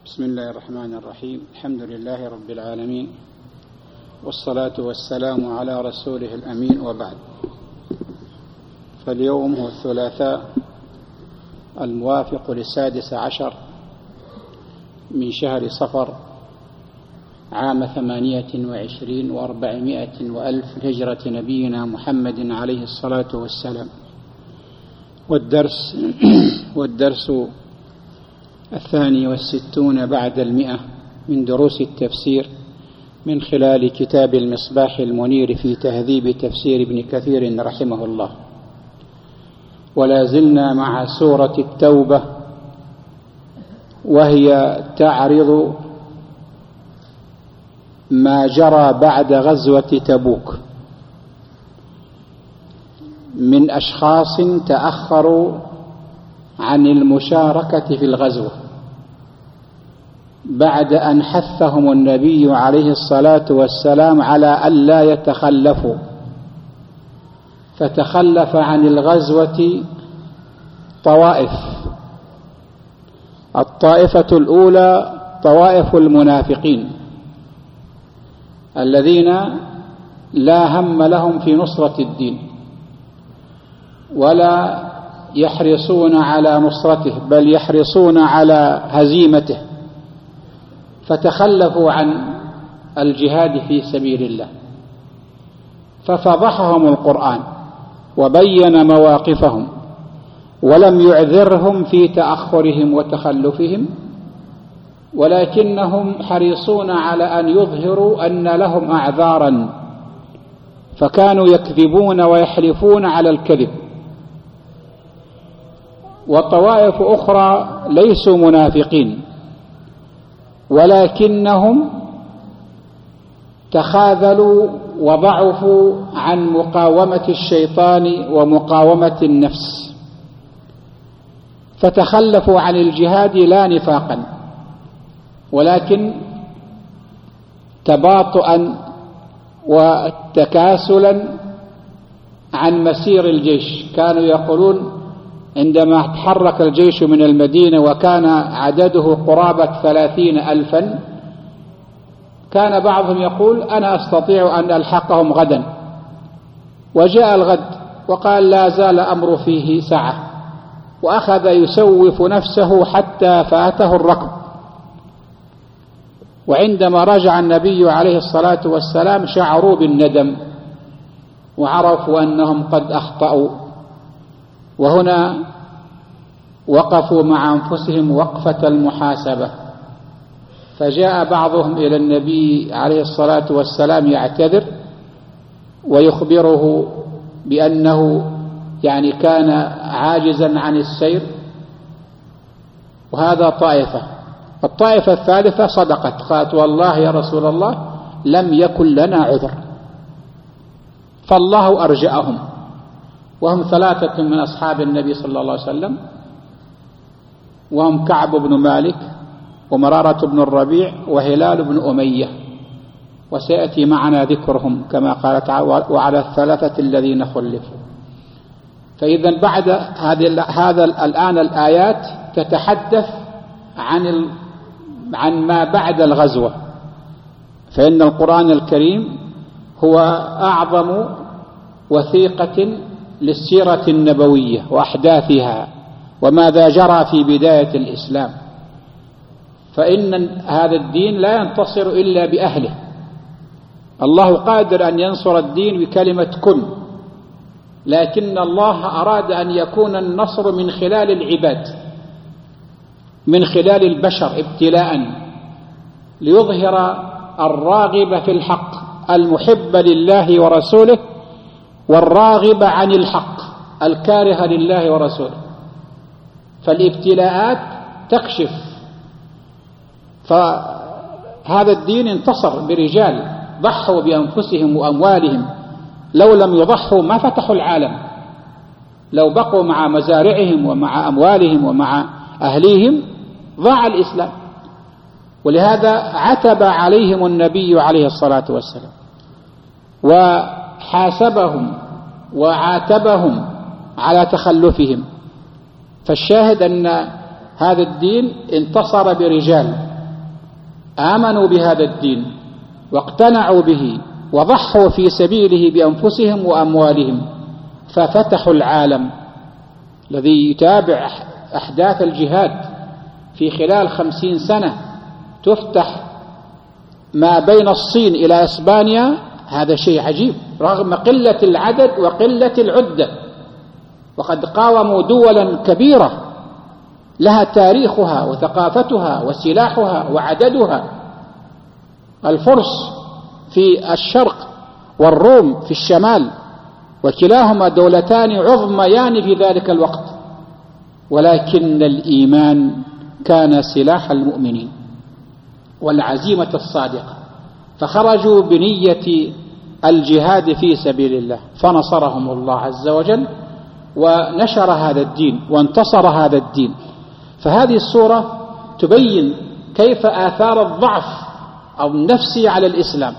بسم الله الرحمن الرحيم. الحمد لله رب العالمين، والصلاة والسلام على رسوله الأمين، وبعد. فاليوم هو الثلاثاء الموافق ل16 من شهر صفر عام 28 و400 وألف هجرة نبينا محمد عليه الصلاة والسلام. والدرس 62 بعد 100 من دروس التفسير من خلال كتاب المصباح المنير في تهذيب تفسير ابن كثير رحمه الله. ولا زلنا مع سورة التوبة، وهي تعرض ما جرى بعد غزوة تبوك من أشخاص تأخروا عن المشاركة في الغزوة بعد أن حثهم النبي عليه الصلاة والسلام على ألا يتخلفوا، فتخلف عن الغزوة طوائف. الطائفة الأولى طوائف المنافقين الذين لا هم لهم في نصرة الدين ولا يحرصون على نصرته، بل يحرصون على هزيمته، فتخلفوا عن الجهاد في سبيل الله. ففضحهم القرآن وبين مواقفهم، ولم يعذرهم في تأخرهم وتخلفهم، ولكنهم حريصون على أن يظهروا أن لهم أعذارا، فكانوا يكذبون ويحلفون على الكذب. وطوائف أخرى ليسوا منافقين، ولكنهم تخاذلوا وضعفوا عن مقاومة الشيطان ومقاومة النفس، فتخلفوا عن الجهاد لا نفاقا، ولكن تباطؤا وتكاسلا عن مسير الجيش. كانوا يقولون عندما تحرك الجيش من المدينة وكان عدده قرابة 30,000، كان بعضهم يقول أنا أستطيع أن ألحقهم غدا، وجاء الغد وقال لا زال أمر فيه سعة، وأخذ يسوف نفسه حتى فاته الركب. وعندما رجع النبي عليه الصلاة والسلام شعروا بالندم وعرفوا أنهم قد أخطأوا، وهنا وقفوا مع أنفسهم وقفة المحاسبة. فجاء بعضهم إلى النبي عليه الصلاة والسلام يعتذر ويخبره بأنه كان عاجزا عن السير، وهذا طائفة. الطائفة الثالثة صدقت، قالت والله يا رسول الله لم يكن لنا عذر، فالله أرجأهم. وهم 3 من أصحاب النبي صلى الله عليه وسلم، وهم كعب بن مالك ومرارة بن الربيع وهلال بن أمية، وسيأتي معنا ذكرهم كما قال تعالى وعلى الثلاثة الذين خلفوا. فإذا بعد هذا الآن الآيات تتحدث عن ما بعد الغزوة، فإن القرآن الكريم هو أعظم وثيقة للسيرة النبوية وأحداثها وماذا جرى في بداية الإسلام. فإن هذا الدين لا ينتصر إلا بأهله. الله قادر أن ينصر الدين بكلمة كن، لكن الله أراد أن يكون النصر من خلال العباد، من خلال البشر ابتلاء، ليظهر الراغب في الحق المحب لله ورسوله، والراغب عن الحق الكاره لله ورسوله. فالابتلاءات تكشف. فهذا الدين انتصر برجال ضحوا بأنفسهم وأموالهم، لو لم يضحوا ما فتحوا العالم، لو بقوا مع مزارعهم ومع أموالهم ومع أهليهم ضاع الإسلام. ولهذا عتب عليهم النبي عليه الصلاة والسلام وحاسبهم وعاتبهم على تخلفهم. فالشاهد أن هذا الدين انتصر برجال آمنوا بهذا الدين واقتنعوا به وضحوا في سبيله بأنفسهم وأموالهم، ففتحوا العالم. الذي يتابع أحداث الجهاد في خلال 50 سنة تفتح ما بين الصين إلى إسبانيا، هذا شيء عجيب رغم قلة العدد وقلة العدة، وقد قاوموا دولا كبيرة لها تاريخها وثقافتها وسلاحها وعددها. الفرس في الشرق والروم في الشمال، وكلاهما دولتان عظميان في ذلك الوقت، ولكن الإيمان كان سلاح المؤمنين والعزيمة الصادقة، فخرجوا بنية الجهاد في سبيل الله، فنصرهم الله عز وجل ونشر هذا الدين وانتصر هذا الدين. فهذه السورة تبين كيف آثار الضعف أو النفسي على الإسلام،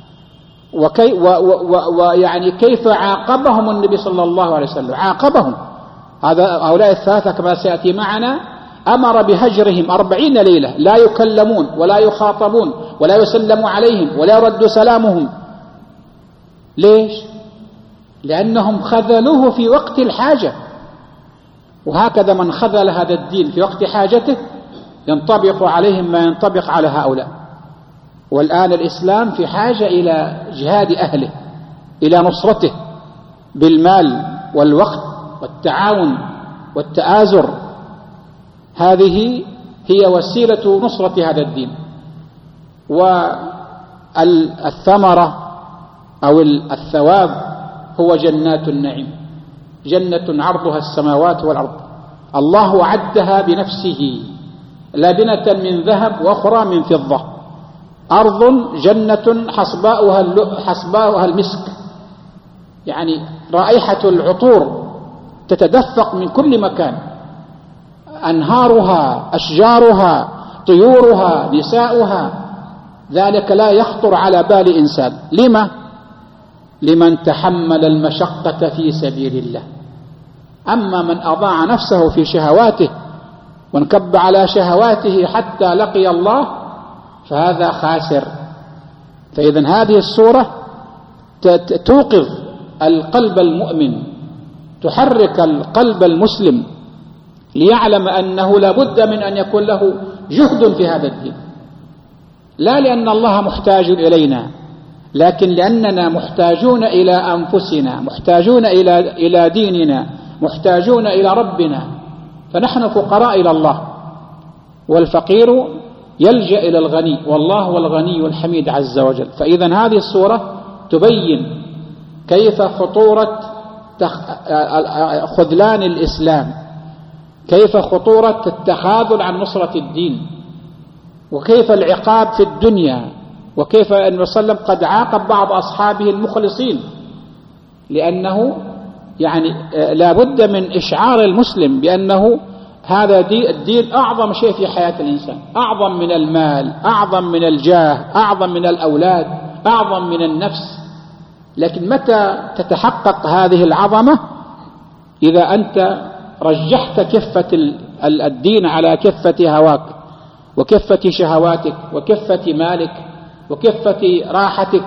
ويعني كيف عاقبهم النبي صلى الله عليه وسلم، عاقبهم هؤلاء الثلاثة كما سيأتي معنا، أمر بهجرهم 40 ليلة، لا يكلمون ولا يخاطبون ولا يسلم عليهم ولا يرد سلامهم. ليش؟ لأنهم خذلوه في وقت الحاجة، وهكذا من خذل هذا الدين في وقت حاجته ينطبق عليهم ما ينطبق على هؤلاء. والآن الإسلام في حاجة إلى جهاد أهله، إلى نصرته بالمال والوقت والتعاون والتآزر. هذه هي وسيلة نصرة هذا الدين. والثمرة أو الثواب هو جنات النعيم، جنة عرضها السماوات والأرض، الله عدها بنفسه، لبنة من ذهب وأخرى من فضة، أرض جنة حصباؤها المسك، يعني رائحة العطور تتدفق من كل مكان، أنهارها أشجارها طيورها نساؤها، ذلك لا يخطر على بال إنسان. لما؟ لمن تحمل المشقة في سبيل الله. أما من أضاع نفسه في شهواته وانكب على شهواته حتى لقي الله فهذا خاسر. فإذن هذه السورة توقظ القلب المؤمن، تحرك القلب المسلم ليعلم أنه لا بد من أن يكون له جهد في هذا الدين، لا لأن الله محتاج إلينا، لكن لأننا محتاجون إلى أنفسنا، محتاجون إلى ديننا، محتاجون إلى ربنا، فنحن فقراء إلى الله، والفقير يلجأ إلى الغني، والله هو الغني الحميد عز وجل. فإذن هذه السورة تبين كيف خطورة خذلان الإسلام، كيف خطورة التخاذل عن نصرة الدين، وكيف العقاب في الدنيا، وكيف أن النبي صلى الله عليه وسلم قد عاقب بعض أصحابه المخلصين، لأنه يعني لا بد من إشعار المسلم بأنه هذا الدين أعظم شيء في حياة الإنسان، أعظم من المال، أعظم من الجاه، أعظم من الأولاد، أعظم من النفس. لكن متى تتحقق هذه العظمة؟ إذا أنت رجحت كفة الدين على كفة هواك وكفة شهواتك وكفة مالك وكفة راحتك.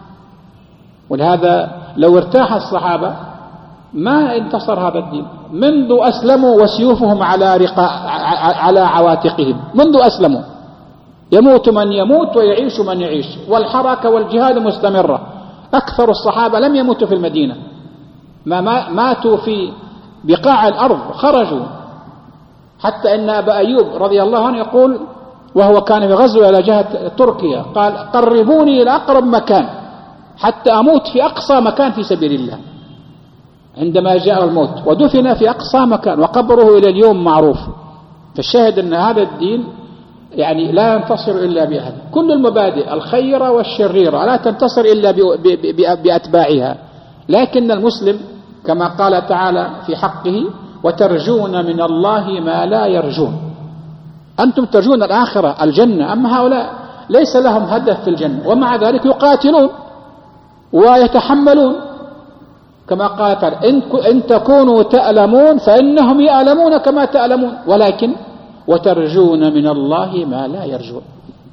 ولهذا لو ارتاح الصحابة ما انتصر هذا الدين منذ أسلموا وسيوفهم على عواتقهم، منذ أسلموا، يموت من يموت ويعيش من يعيش، والحركة والجهاد مستمرة. أكثر الصحابة لم يموتوا في المدينة، ما ماتوا في بقاع الأرض، خرجوا. حتى إن أبا أيوب رضي الله عنه يقول وهو كان في غزوة إلى جهة تركيا، قال قربوني إلى أقرب مكان حتى أموت في أقصى مكان في سبيل الله. عندما جاء الموت ودفن في أقصى مكان، وقبره إلى اليوم معروف. فالشاهد أن هذا الدين يعني لا ينتصر إلا بأهله. كل المبادئ الخيرة والشريرة لا تنتصر إلا بأتباعها. لكن المسلم كما قال تعالى في حقه وترجون من الله ما لا يرجون. أنتم ترجون الآخرة الجنة، أما هؤلاء ليس لهم هدف في الجنة، ومع ذلك يقاتلون ويتحملون. كما قال تعالى إن تكونوا تألمون فإنهم يألمون كما تألمون، ولكن وترجون من الله ما لا يرجون.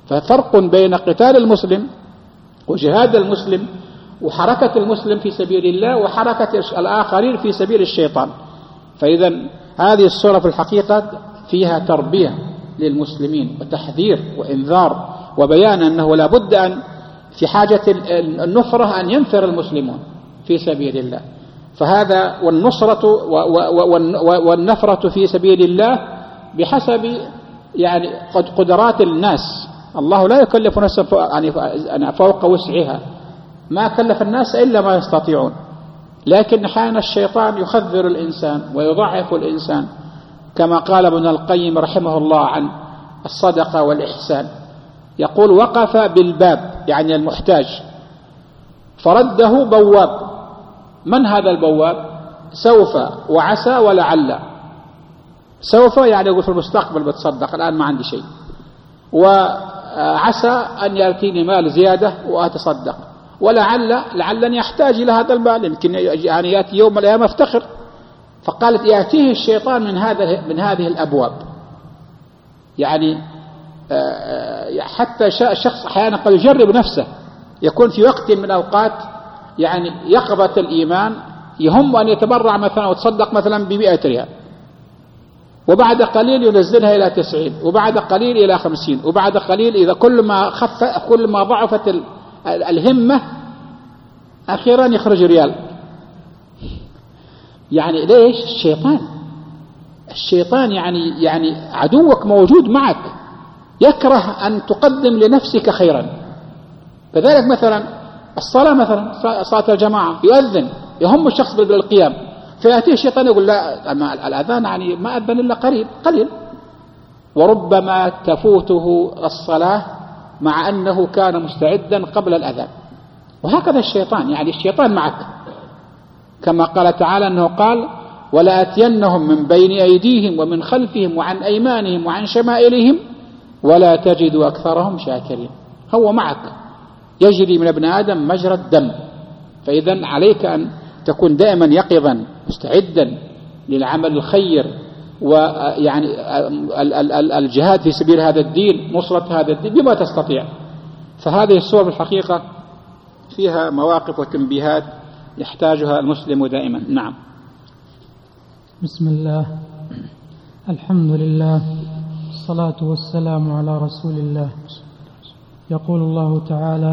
ففرق بين قتال المسلم وجهاد المسلم وحركة المسلم في سبيل الله وحركة الآخرين في سبيل الشيطان. فإذا هذه السورة في الحقيقة فيها تربية للمسلمين وتحذير وإنذار وبيان أنه لا بد أن في حاجة النفرة أن ينفر المسلمون في سبيل الله. فهذا والنصرة والنفرة في سبيل الله بحسب يعني قدرات الناس. الله لا يكلف نفسا فوق وسعها، ما كلف الناس إلا ما يستطيعون، لكن أحيانا الشيطان يخذر الإنسان ويضعف الإنسان، كما قال ابن القيم رحمه الله عن الصدقة والإحسان، يقول: وقف بالباب يعني المحتاج فرده بواب. من هذا البواب؟ سوف وعسى ولعل. سوف يعني يقول في المستقبل بتصدق، الآن ما عندي شيء، وعسى أن يأتيني مال زيادة وأتصدق، لعلني يحتاج إلى هذا المال، يمكن يعني يأتي يوم من الأيام أفتخر. فقالت: يأتيه الشيطان من هذه الأبواب. يعني حتى الشخص أحيانا قد يجرب نفسه، يكون في وقت من الأوقات يعني يقظة الإيمان يهم أن يتبرع مثلا وتصدق مثلا ب100 ريال، وبعد قليل ينزلها إلى 90، وبعد قليل إلى 50، وبعد قليل إذا كل ما ضعفت الهمة أخيرا يخرج ريال. يعني ليش؟ الشيطان يعني عدوك موجود معك، يكره أن تقدم لنفسك خيرا. كذلك مثلا الصلاة، مثلا صلاة الجماعة يؤذن يهم الشخص بالقيام، فيأتيه الشيطان يقول: لا، الأذان يعني ما أذن إلا قليل، وربما تفوته الصلاة مع أنه كان مستعدا قبل الأذان. وهكذا الشيطان، يعني الشيطان معك، كما قال تعالى أنه قال: ولآتينهم من بين أيديهم ومن خلفهم وعن أيمانهم وعن شمائلهم ولا تجد أكثرهم شاكرين. هو معك، يجري من ابن آدم مجرى الدم. فإذا عليك أن تكون دائما يقظا مستعدا للعمل الخير، ويعني الجهاد في سبيل هذا الدين، نصرة هذا الدين بما تستطيع. فهذه السور الحقيقة فيها مواقف وتنبيهات يحتاجها المسلم دائما. نعم. بسم الله، الحمد لله، الصلاة والسلام على رسول الله. يقول الله تعالى: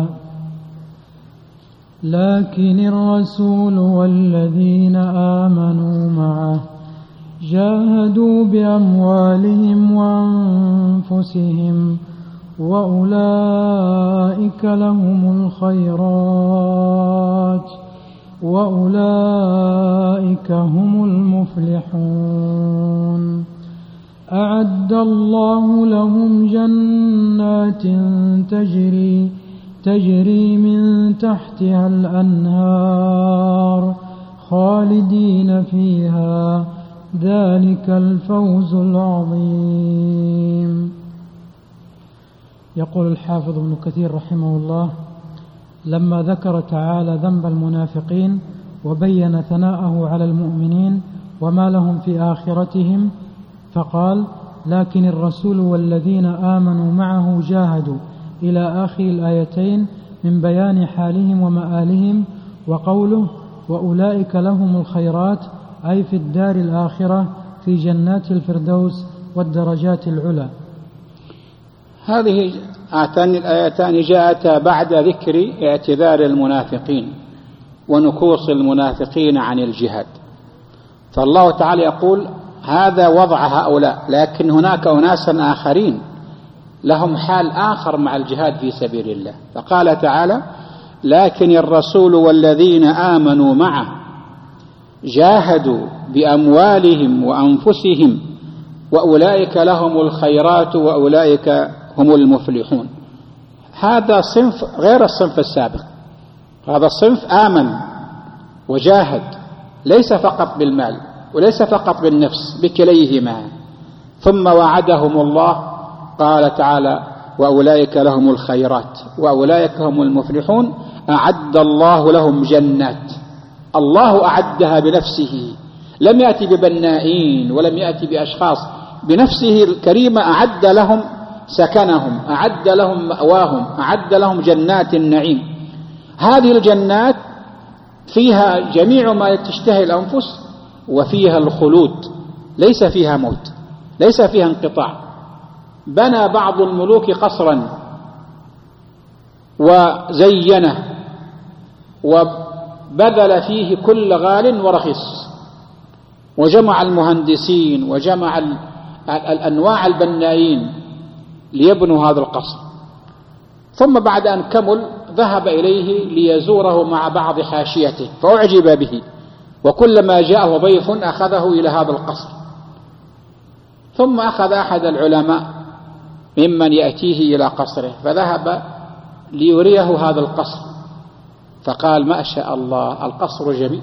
لكن الرسول والذين آمنوا معه جاهدوا بأموالهم وأنفسهم وأولئك لهم الخيرات وأولئك هم المفلحون. أعد الله لهم جنات تجري من تحتها الأنهار خالدين فيها، ذلك الفوز العظيم. يقول الحافظ ابن كثير رحمه الله: لما ذكر تعالى ذنب المنافقين وبين ثناءه على المؤمنين وما لهم في آخرتهم، فقال: لكن الرسول والذين آمنوا معه جاهدوا، إلى آخر الآيتين من بيان حالهم ومآلهم. وقوله: وأولئك لهم الخيرات، أي في الدار الآخرة في جنات الفردوس والدرجات العلى. هذه الآيتان جاءتا بعد ذكر اعتذار المنافقين ونكوص المنافقين عن الجهاد. فالله تعالى يقول: هذا وضع هؤلاء، لكن هناك أناسا آخرين لهم حال آخر مع الجهاد في سبيل الله. فقال تعالى: لكن الرسول والذين آمنوا معه جاهدوا بأموالهم وأنفسهم وأولئك لهم الخيرات وأولئك هم المفلحون. هذا صنف غير الصنف السابق. هذا الصنف آمن وجاهد، ليس فقط بالمال وليس فقط بالنفس، بكليهما. ثم وعدهم الله، قال تعالى: وأولئك لهم الخيرات وأولئك هم المفلحون. أعد الله لهم جنات، الله أعدها بنفسه، لم يأتي ببنائين ولم يأتي بأشخاص، بنفسه الكريمة أعد لهم سكنهم، أعد لهم مأواهم، أعد لهم جنات النعيم. هذه الجنات فيها جميع ما تشتهي الأنفس، وفيها الخلود، ليس فيها موت، ليس فيها انقطاع. بنى بعض الملوك قصرا وزينه وبذل فيه كل غال ورخيص، وجمع المهندسين وجمع الأنواع البنائين ليبنوا هذا القصر. ثم بعد أن كمل ذهب إليه ليزوره مع بعض حاشيته فأعجب به، وكلما جاءه ضيف أخذه إلى هذا القصر. ثم أخذ أحد العلماء ممن يأتيه إلى قصره فذهب ليريه هذا القصر، فقال: ما شاء الله، القصر جميل،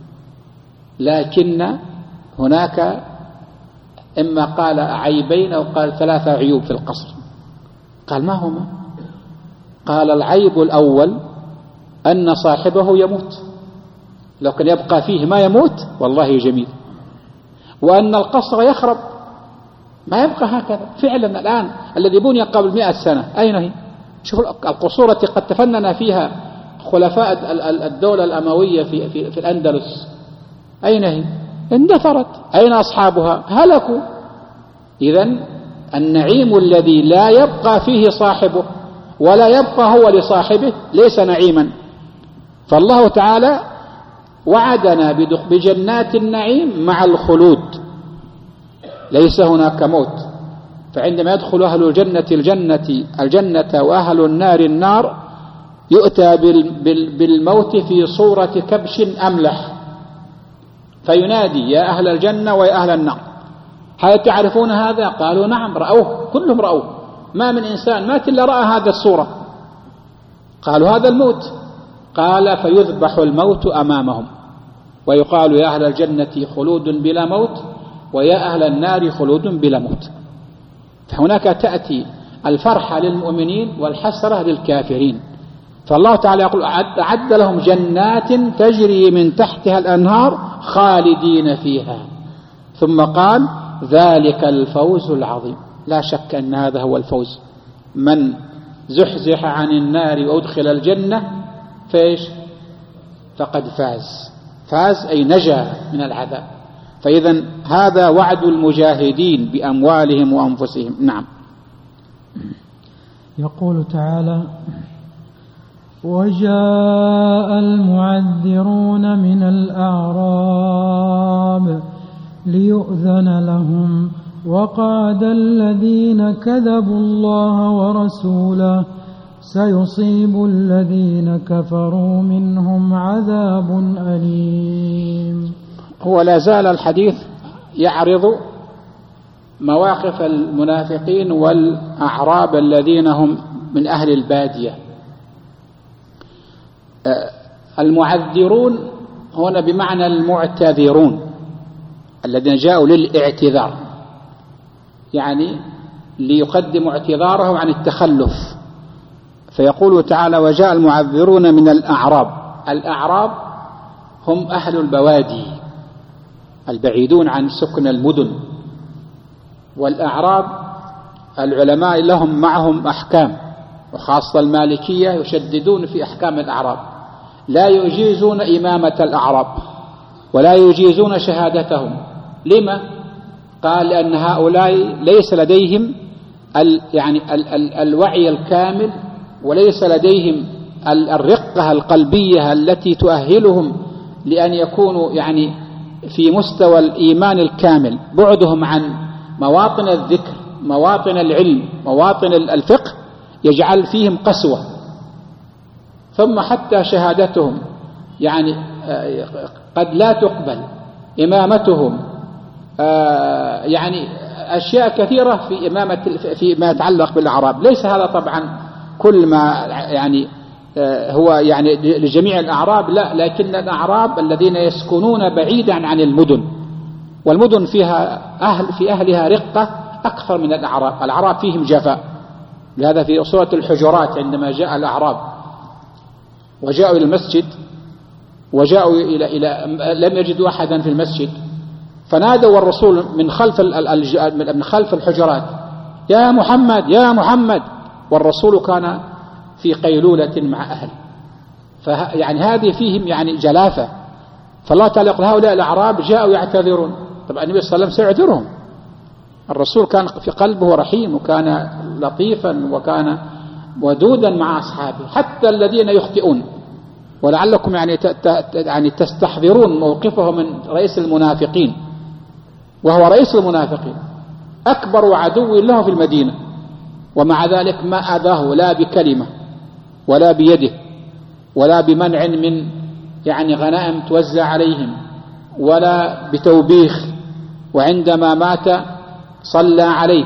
لكن هناك إما قال عيبين أو قال 3 عيوب في القصر. قال: ما هما؟ قال: العيب الأول أن صاحبه يموت، لو كان يبقى فيه ما يموت والله جميل. وأن القصر يخرب، ما يبقى هكذا. فعلا الآن الذي بني قبل 100 سنة أين هي؟ شوفوا القصور التي قد تفنن فيها خلفاء الدولة الأموية في الأندلس، أين هي؟ اندثرت. أين أصحابها؟ هلكوا. إذن النعيم الذي لا يبقى فيه صاحبه ولا يبقى هو لصاحبه ليس نعيما. فالله تعالى وعدنا بجنات النعيم مع الخلود، ليس هناك موت. فعندما يدخل أهل الجنة وأهل النار النار، يؤتى بالموت في صورة كبش أملح، فينادي: يا أهل الجنة ويا أهل النار، هل تعرفون هذا؟ قالوا: نعم، رأوه، كلهم رأوه، ما من إنسان مات إلا رأى هذا الصورة. قالوا: هذا الموت. قال: فيذبح الموت أمامهم ويقال: يا أهل الجنة خلود بلا موت، ويا أهل النار خلود بلا موت. فهناك تأتي الفرحة للمؤمنين والحسرة للكافرين. فالله تعالى يقول: أعد لهم جنات تجري من تحتها الأنهار خالدين فيها. ثم قال: ذلك الفوز العظيم. لا شك أن هذا هو الفوز. من زحزح عن النار وأدخل الجنة فإيش؟ فقد فاز أي نجا من العذاب. فإذا هذا وعد المجاهدين بأموالهم وأنفسهم. نعم. يقول تعالى: وجاء المعذرون من الأعراب ليؤذن لهم وقعد الذين كذبوا الله ورسوله سيصيب الذين كفروا منهم عذاب أليم. هو لا زال الحديث يعرض مواقف المنافقين والأعراب الذين هم من أهل البادية. المعذرون هنا بمعنى المعتذرون الذين جاءوا للاعتذار، يعني ليقدموا اعتذارهم عن التخلف. فيقول تعالى: وجاء المعذرون من الأعراب. الأعراب هم أهل البوادي البعيدون عن سكن المدن. والأعراب العلماء لهم معهم أحكام، وخاصة المالكية يشددون في أحكام الأعراب، لا يجيزون إمامة الأعراب ولا يجيزون شهادتهم. لما؟ قال: لأن هؤلاء ليس لديهم الوعي الكامل، وليس لديهم الرقة القلبية التي تؤهلهم لأن يكونوا في مستوى الإيمان الكامل. بعدهم عن مواطن الذكر، مواطن العلم، مواطن الفقه، يجعل فيهم قسوة. ثم حتى شهادتهم قد لا تقبل، إمامتهم أشياء كثيرة في إمامة فيما يتعلق بالأعراب. ليس هذا طبعا كل ما هو لجميع الأعراب، لا، لكن الأعراب الذين يسكنون بعيدا عن المدن، والمدن فيها في أهلها رقة أكثر من الأعراب. الأعراب فيهم جفاء. لهذا في سورة الحجرات عندما جاء الأعراب وجاءوا إلى المسجد وجاءوا لم يجدوا أحدا في المسجد، فنادوا الرسول من خلف الحجرات: يا محمد يا محمد، والرسول كان في قيلولة مع أهله. يعني هذه فيهم يعني جلافة. فالله تعالى يقول هؤلاء الأعراب جاءوا يعتذرون. طبعا النبي صلى الله عليه وسلم سيعذرهم. الرسول كان في قلبه رحيم، وكان لطيفا، وكان ودودا مع أصحابه حتى الذين يخطئون. ولعلكم يعني تستحضرون موقفه من رئيس المنافقين، وهو رئيس المنافقين أكبر عدو له في المدينة، ومع ذلك ما أذاه لا بكلمة ولا بيده ولا بمنع من يعني غنائم توزع عليهم ولا بتوبيخ. وعندما مات صلى عليه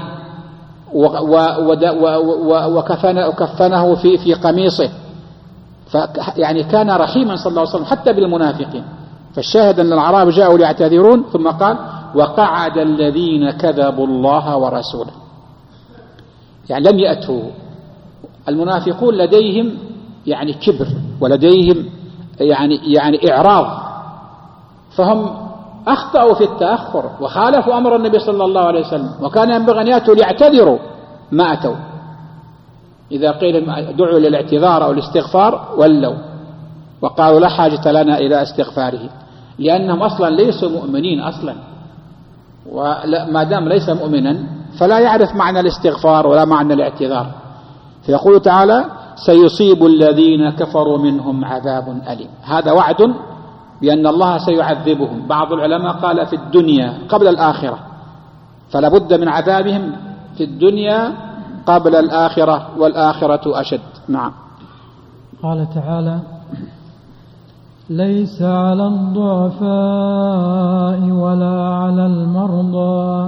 وكفنه في قميصه. يعني كان رحيما صلى الله عليه وسلم حتى بالمنافقين. فالشاهد أن الأعراب جاءوا ليعتذرون، ثم قال وقعد الذين كذبوا الله ورسوله. يعني لم يأتوا. المنافقون لديهم يعني كبر، ولديهم يعني إعراض، فهم أخطأوا في التأخر وخالفوا أمر النبي صلى الله عليه وسلم، وكان ينبغي أن يأتوا ليعتذروا، ما أتوا. إذا قيل دعوا للاعتذار أو الاستغفار ولوا وقالوا لا حاجة لنا إلى استغفاره، لأنهم أصلا ليسوا مؤمنين أصلا، وما دام ليس مؤمنا فلا يعرف معنى الاستغفار ولا معنى الاعتذار. فيقول تعالى سيصيب الذين كفروا منهم عذاب أليم. هذا وعد بأن الله سيعذبهم. بعض العلماء قال في الدنيا قبل الآخرة، فلا بد من عذابهم في الدنيا قبل الآخرة، والآخرة أشد. نعم. قال تعالى ليس على الضعفاء ولا على المرضى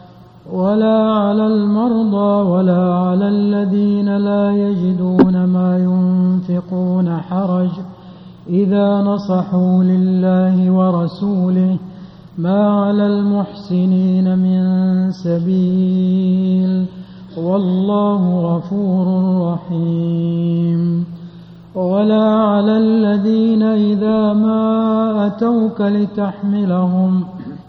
ولا على الذين لا يجدون ما ينفقون حرج إذا نصحوا لله ورسوله ما على المحسنين من سبيل والله غفور رحيم. ولا على الذين إذا ما أتوك لتحملهم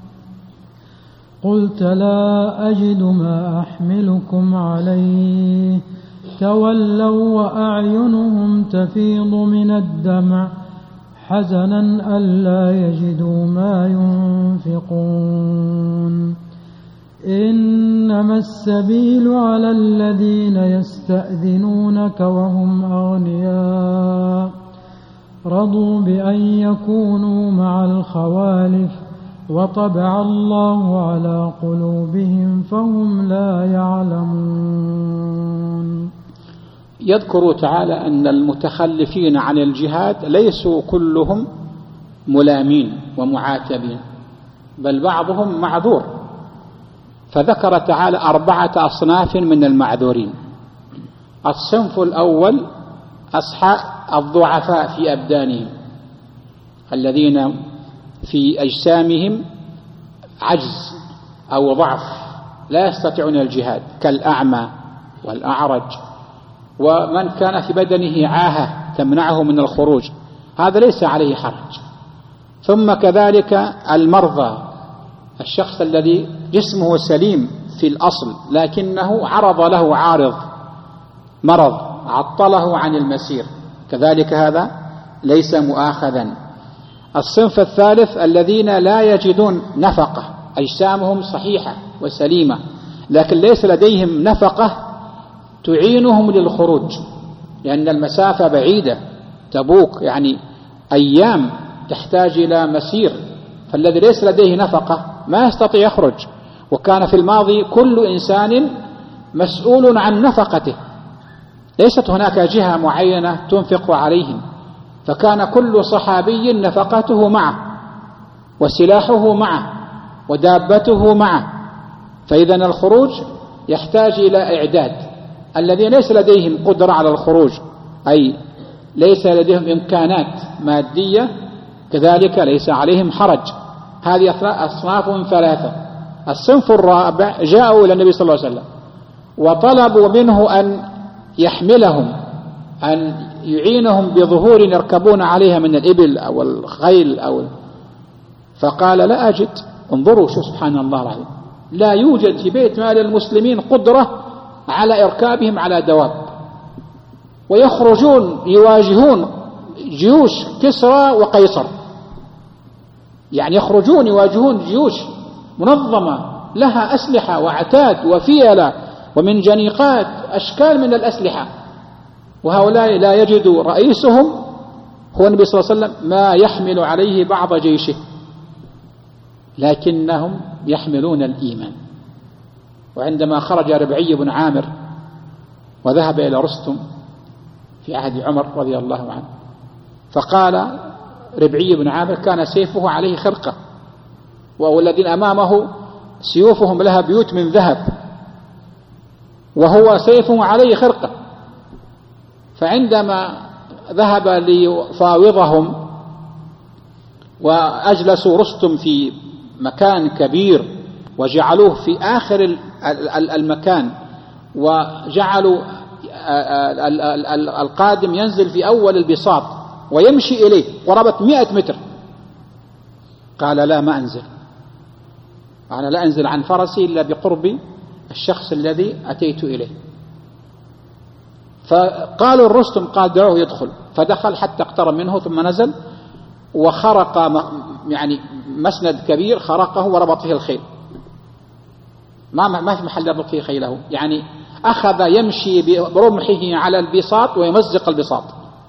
قلت لا أجد ما أحملكم عليه تولوا وأعينهم تفيض من الدمع حزنا ألا يجدوا ما ينفقون. إنما السبيل على الذين يستأذنونك وهم أغنياء رضوا بأن يكونوا مع الخوالف وطبع الله على قلوبهم فهم لا يعلمون. يذكر تعالى أن المتخلفين عن الجهاد ليسوا كلهم ملامين ومعاتبين، بل بعضهم معذور. فذكر تعالى 4 أصناف من المعذورين. الصنف الأول أصحاب الضعفاء في أبدانهم، الذين في أجسامهم عجز أو ضعف لا يستطيعون الجهاد، كالأعمى والأعرج، ومن كان في بدنه عاهة تمنعه من الخروج، هذا ليس عليه حرج. ثم كذلك المرضى، الشخص الذي جسمه سليم في الأصل لكنه عرض له عارض مرض عطله عن المسير، كذلك هذا ليس مؤاخذا. الصنف الثالث الذين لا يجدون نفقة، أجسامهم صحيحة وسليمة لكن ليس لديهم نفقة تعينهم للخروج، لأن المسافة بعيدة، تبوك يعني أيام تحتاج إلى مسير، فالذي ليس لديه نفقة ما يستطيع يخرج. وكان في الماضي كل إنسان مسؤول عن نفقته، ليست هناك جهة معينة تنفق عليهم، فكان كل صحابي نفقته معه وسلاحه معه ودابته معه. فإذا الخروج يحتاج إلى إعداد. الذين ليس لديهم قدرة على الخروج، أي ليس لديهم إمكانات مادية، كذلك ليس عليهم حرج. هذه أصناف 3. الصنف الرابع جاءوا إلى النبي صلى الله عليه وسلم وطلبوا منه أن يحملهم، أن يعينهم بظهور يركبون عليها من الإبل أو الخيل فقال لا أجد. انظروا شو سبحان الله العظيم، لا يوجد في بيت مال المسلمين قدرة على إركابهم على دواب، ويخرجون يواجهون جيوش كسرى وقيصر، يعني يخرجون يواجهون جيوش منظمة لها أسلحة وعتاد وفيلة ومنجنيقات، أشكال من الأسلحة، وهؤلاء لا يجد رئيسهم هو النبي صلى الله عليه وسلم ما يحمل عليه بعض جيشه، لكنهم يحملون الإيمان. وعندما خرج ربعي بن عامر وذهب إلى رستم في عهد عمر رضي الله عنه، فقال ربعي بن عامر كان سيفه عليه خرقة، والذين أمامه سيوفهم لها بيوت من ذهب، وهو سيفه عليه خرقة. فعندما ذهب ليفاوضهم وأجلسوا رستم في مكان كبير وجعلوه في آخر المكان، وجعلوا القادم ينزل في أول البساط ويمشي إليه قرابة 100 متر، قال لا ما أنزل، أنا لا أنزل عن فرسي إلا بقرب الشخص الذي أتيت إليه. فقالوا الرستم قال دعوه يدخل، فدخل حتى اقترب منه ثم نزل وخرق يعني مسند كبير خرقه وربط فيه الخيل، ما في محل يربط فيه خيله، يعني أخذ يمشي برمحه على البساط ويمزق البساط،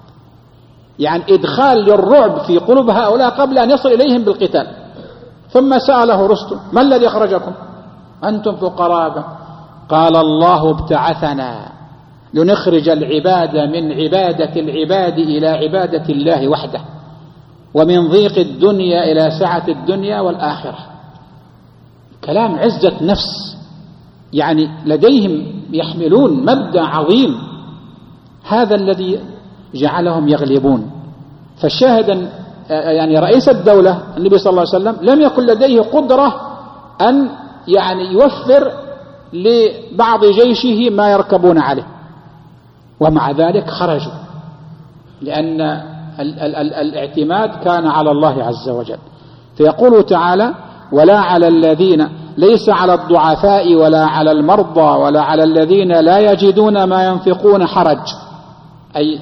يعني إدخال للرعب في قلوب هؤلاء قبل أن يصل إليهم بالقتال. ثم سأله رستم ما الذي أخرجكم؟ أنتم فقراء. قال الله ابتعثنا لنخرج العباد من عبادة العباد إلى عبادة الله وحده، ومن ضيق الدنيا إلى سعة الدنيا والآخرة. كلام عزة نفس، يعني لديهم يحملون مبدأ عظيم، هذا الذي جعلهم يغلبون. فالشاهد يعني رئيس الدولة النبي صلى الله عليه وسلم لم يكن لديه قدرة أن يعني يوفر لبعض جيشه ما يركبون عليه، ومع ذلك خرجوا، لأن الاعتماد كان على الله عز وجل. فيقول تعالى ولا على الذين، ليس على الضعفاء ولا على المرضى ولا على الذين لا يجدون ما ينفقون حرج، أي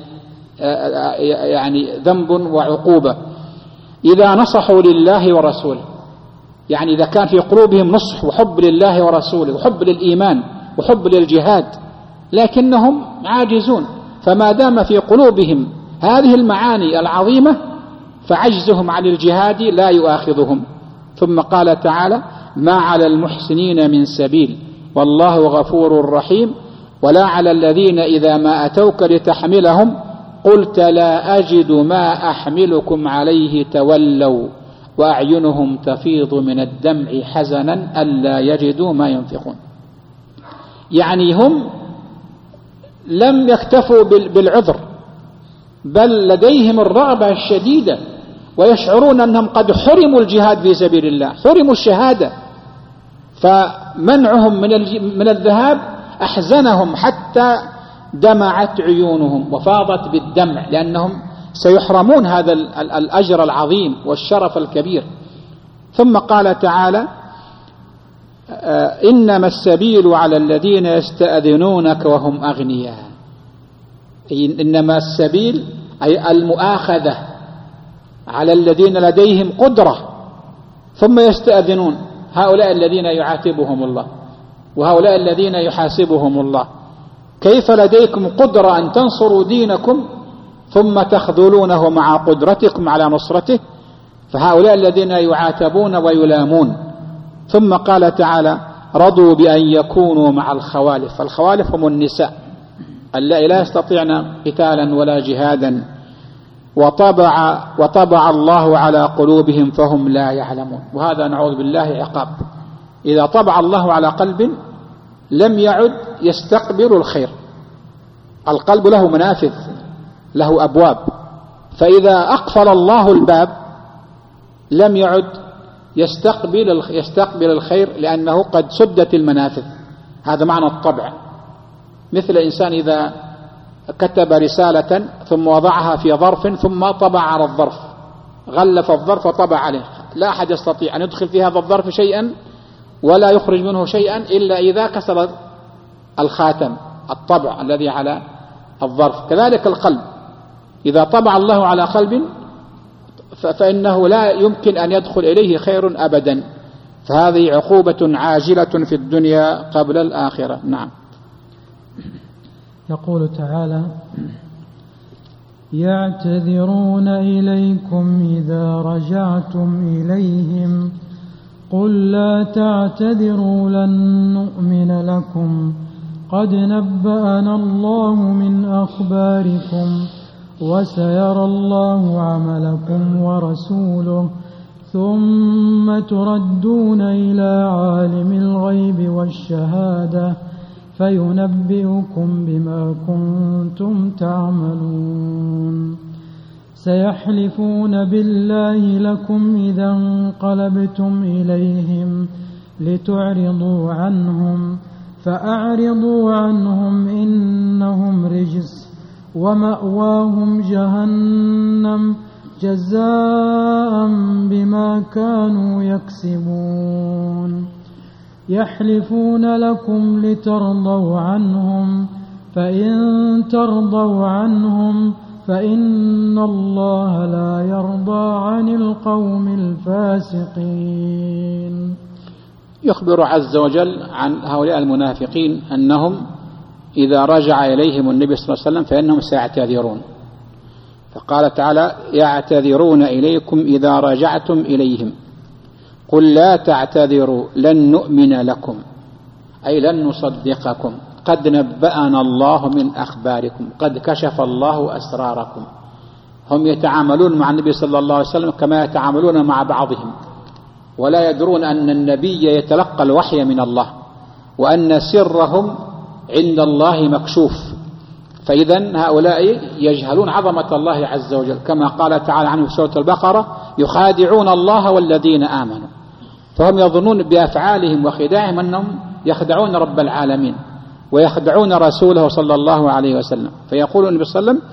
يعني ذنب وعقوبة إذا نصحوا لله ورسوله، يعني إذا كان في قلوبهم نصح وحب لله ورسوله وحب للإيمان وحب للجهاد، لكنهم عاجزون. فما دام في قلوبهم هذه المعاني العظيمة فعجزهم عن الجهاد لا يؤاخذهم. ثم قال تعالى ما على المحسنين من سبيل والله غفور رحيم. ولا على الذين إذا ما أتوك لتحملهم قلت لا أجد ما أحملكم عليه تولوا وأعينهم تفيض من الدمع حزنا ألا يجدوا ما ينفقون. يعني هم لم يكتفوا بالعذر، بل لديهم الرغبة الشديدة، ويشعرون أنهم قد حرموا الجهاد في سبيل الله، حرموا الشهادة، فمنعهم من الذهاب أحزنهم حتى دمعت عيونهم وفاضت بالدمع، لأنهم سيحرمون هذا الأجر العظيم والشرف الكبير. ثم قال تعالى إنما السبيل على الذين يستأذنونك وهم أغنياء. إنما السبيل أي المؤاخذة على الذين لديهم قدرة ثم يستأذنون، هؤلاء الذين يعاتبهم الله وهؤلاء الذين يحاسبهم الله. كيف لديكم قدرة أن تنصروا دينكم ثم تخذلونه مع قدرتكم على نصرته؟ فهؤلاء الذين يعاتبون ويلامون. ثم قال تعالى رضوا بأن يكونوا مع الخوالف. الخوالف هم النساء اللائي لا يستطيعن قتالا ولا جهادا، وطبع الله على قلوبهم فهم لا يعلمون. وهذا نعوذ بالله عقاب. إذا طبع الله على قلب لم يعد يستقبل الخير. القلب له منافذ، له أبواب، فإذا أقفل الله الباب لم يعد يستقبل الخير، لأنه قد سدت المنافذ. هذا معنى الطبع. مثل إنسان إذا كتب رسالة ثم وضعها في ظرف ثم طبع على الظرف، غلف الظرف وطبع عليه، لا أحد يستطيع أن يدخل في هذا الظرف شيئا ولا يخرج منه شيئا إلا إذا كسر الخاتم، الطبع الذي على الظرف. كذلك القلب، إذا طبع الله على قلب فإنه لا يمكن أن يدخل إليه خير أبدا، فهذه عقوبة عاجلة في الدنيا قبل الآخرة. نعم. يقول تعالى: يعتذرون إليكم إذا رجعتم إليهم قل لا تعتذروا لن نؤمن لكم قد نبأنا الله من أخباركم وسيرى الله عملكم ورسوله ثم تردون إلى عالم الغيب والشهادة فينبئكم بما كنتم تعملون. سيحلفون بالله لكم إذا انقلبتم إليهم لتعرضوا عنهم فأعرضوا عنهم إنهم رجس ومأواهم جهنم جزاء بما كانوا يكسبون. يحلفون لكم لترضوا عنهم فإن ترضوا عنهم فإن الله لا يرضى عن القوم الفاسقين. يخبر عز وجل عن هؤلاء المنافقين أنهم إذا رجع إليهم النبي صلى الله عليه وسلم فإنهم سيعتذرون، فقال تعالى: يعتذرون إليكم إذا رجعتم إليهم قل لا تعتذروا لن نؤمن لكم أي لن نصدقكم قد نبأنا الله من أخباركم، قد كشف الله أسراركم. هم يتعاملون مع النبي صلى الله عليه وسلم كما يتعاملون مع بعضهم، ولا يدرون أن النبي يتلقى الوحي من الله وأن سرهم عند الله مكشوف. فإذا هؤلاء يجهلون عظمة الله عز وجل، كما قال تعالى عنه في سورة البقرة: يخادعون الله والذين آمنوا. فهم يظنون بأفعالهم وخداعهم أنهم يخدعون رب العالمين ويخدعون رسوله صلى الله عليه وسلم. فيقول النبي صلى الله عليه وسلم: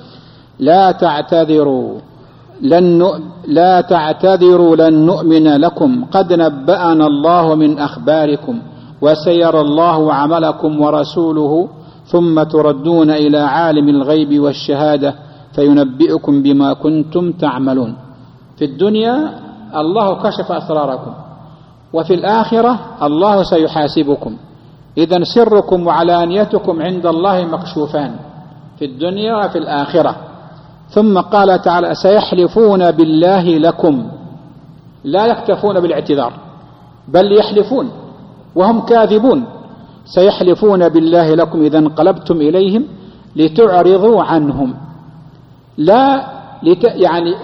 لا تعتذروا لن نؤمن لكم قد نبأنا الله من أخباركم وسيرى الله عملكم ورسوله ثم تردون إلى عالم الغيب والشهادة فينبئكم بما كنتم تعملون. في الدنيا الله كشف أسراركم، وفي الآخرة الله سيحاسبكم. إذن سركم وعلانيتكم عند الله مكشوفان في الدنيا وفي الآخرة. ثم قال تعالى: سيحلفون بالله لكم، لا يكتفون بالاعتذار بل يحلفون وهم كاذبون. سيحلفون بالله لكم إذا انقلبتم إليهم لتعرضوا عنهم، لا يعني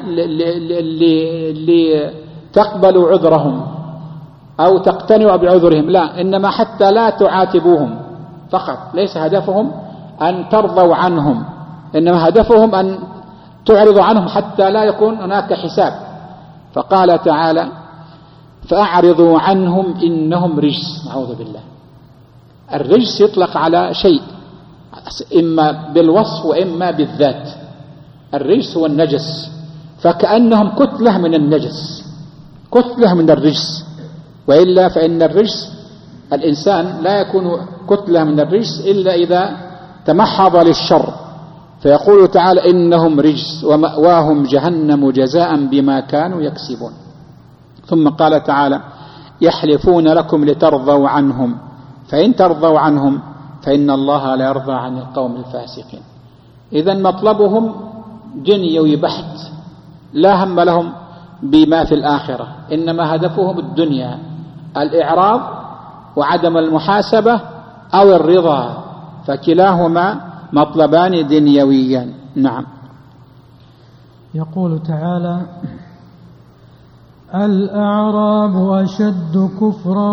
لتقبلوا عذرهم أو تقتنعوا بعذرهم، لا، إنما حتى لا تعاتبوهم فقط. ليس هدفهم أن ترضوا عنهم، إنما هدفهم أن تعرضوا عنهم حتى لا يكون هناك حساب. فقال تعالى: فأعرضوا عنهم إنهم رجس. نعوذ بالله. الرجس يطلق على شيء إما بالوصف وإما بالذات. الرجس هو النجس، فكأنهم كتلة من النجس، كتلة من الرجس. وإلا فإن الرجس الإنسان لا يكون كتلة من الرجس إلا إذا تمحض للشر. فيقول تعالى: إنهم رجس ومأواهم جهنم جزاء بما كانوا يكسبون. ثم قال تعالى: يحلفون لكم لترضوا عنهم فإن ترضوا عنهم فإن الله لا يرضى عن القوم الفاسقين. إذن مطلبهم دنيوي بحت، لا هم لهم بما في الآخرة، إنما هدفهم الدنيا، الإعراض وعدم المحاسبة أو الرضا، فكلاهما مطلبان دنيويان. نعم. يقول تعالى: الأعراب أشد كفرا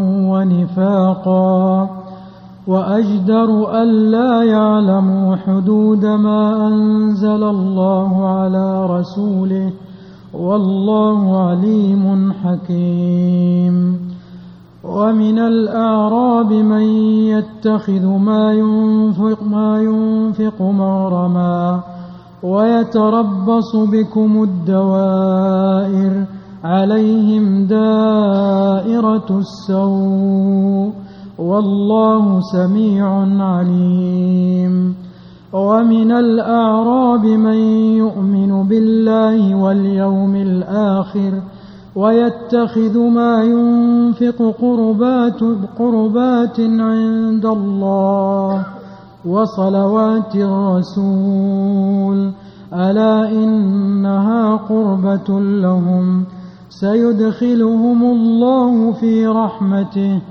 ونفاقا وأجدر ألا يعلموا حدود ما أنزل الله على رسوله والله عليم حكيم. ومن الأعراب من يتخذ ما ينفق مغرما ويتربص بكم الدوائر عليهم دائرة السوء والله سميع عليم. ومن الأعراب من يؤمن بالله واليوم الآخر ويتخذ ما ينفق قربات عند الله وصلوات الرسول ألا إنها قربة لهم سيدخلهم الله في رحمته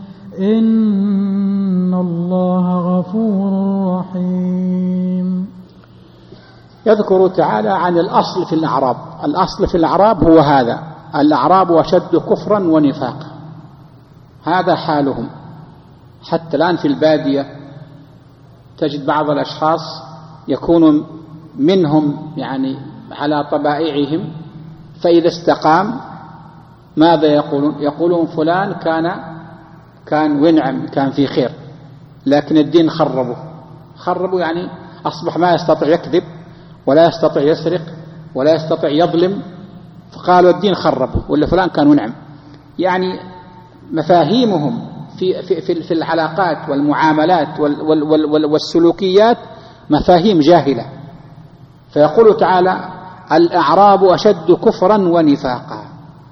إن الله غفور رحيم. يذكر تعالى عن الأصل في الأعراب. الأصل في الأعراب هو هذا: الأعراب أشد كفرا ونفاقا. هذا حالهم حتى الآن في البادية. تجد بعض الأشخاص يكون منهم يعني على طبائعهم، فإذا استقام ماذا يقولون فلان كان ونعم، كان في خير، لكن الدين خربوا يعني أصبح ما يستطيع يكذب ولا يستطيع يسرق ولا يستطيع يظلم، فقالوا الدين خربه ولا فلان كان ونعم. يعني مفاهيمهم في العلاقات والمعاملات والسلوكيات مفاهيم جاهلة. فيقول تعالى: الأعراب أشد كفرا ونفاقا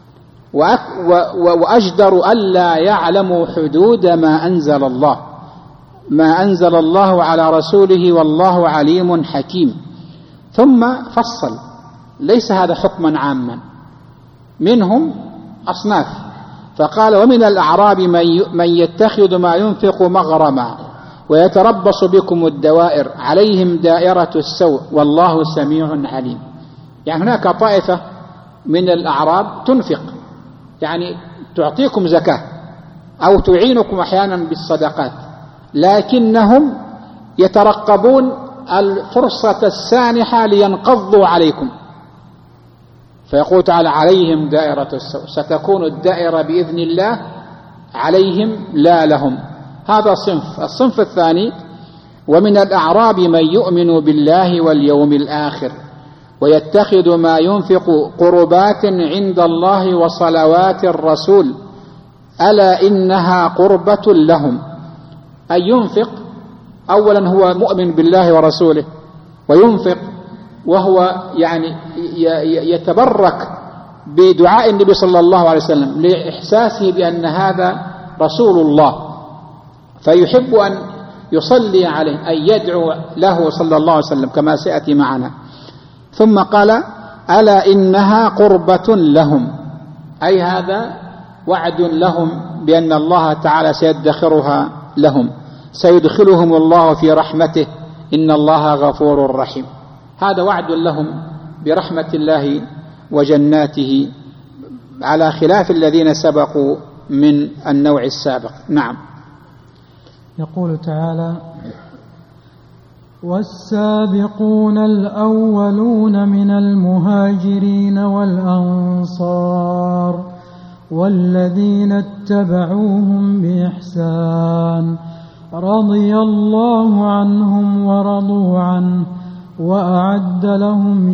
وأجدر ألا يعلموا حدود ما أنزل الله على رسوله والله عليم حكيم. ثم فصل، ليس هذا حكما عاما، منهم أصناف، فقال: ومن الأعراب من يتخذ ما ينفق مغرما ويتربص بكم الدوائر عليهم دائرة السوء والله سميع عليم. يعني هناك طائفة من الأعراب تنفق، يعني تعطيكم زكاة أو تعينكم أحيانا بالصدقات، لكنهم يترقبون الفرصة السانحة لينقضوا عليكم. فيقول تعالى: عليهم دائرة السوء، ستكون الدائرة بإذن الله عليهم لا لهم. هذا صنف. الصنف الثاني: ومن الأعراب من يؤمن بالله واليوم الآخر ويتخذ ما ينفق قربات عند الله وصلوات الرسول ألا إنها قربة لهم. أي ينفق، أولا هو مؤمن بالله ورسوله وينفق، وهو يعني يتبرك بدعاء النبي صلى الله عليه وسلم لإحساسه بأن هذا رسول الله، فيحب أن يصلي عليه، أن يدعو له صلى الله عليه وسلم كما سيأتي معنا. ثم قال: ألا إنها قربة لهم، أي هذا وعد لهم بأن الله تعالى سيدخرها لهم، سيدخلهم الله في رحمته إن الله غفور رحيم. هذا وعد لهم برحمة الله وجناته، على خلاف الذين سبقوا من النوع السابق. نعم. يقول تعالى: والسابقون الأولون من المهاجرين والأنصار والذين اتبعوهم بإحسان رضي الله عنهم ورضوا عنه وأعد لهم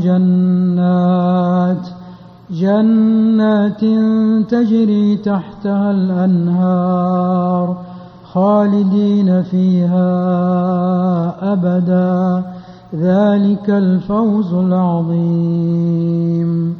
جنات تجري تحتها الأنهار خالدين فيها أبدا ذلك الفوز العظيم.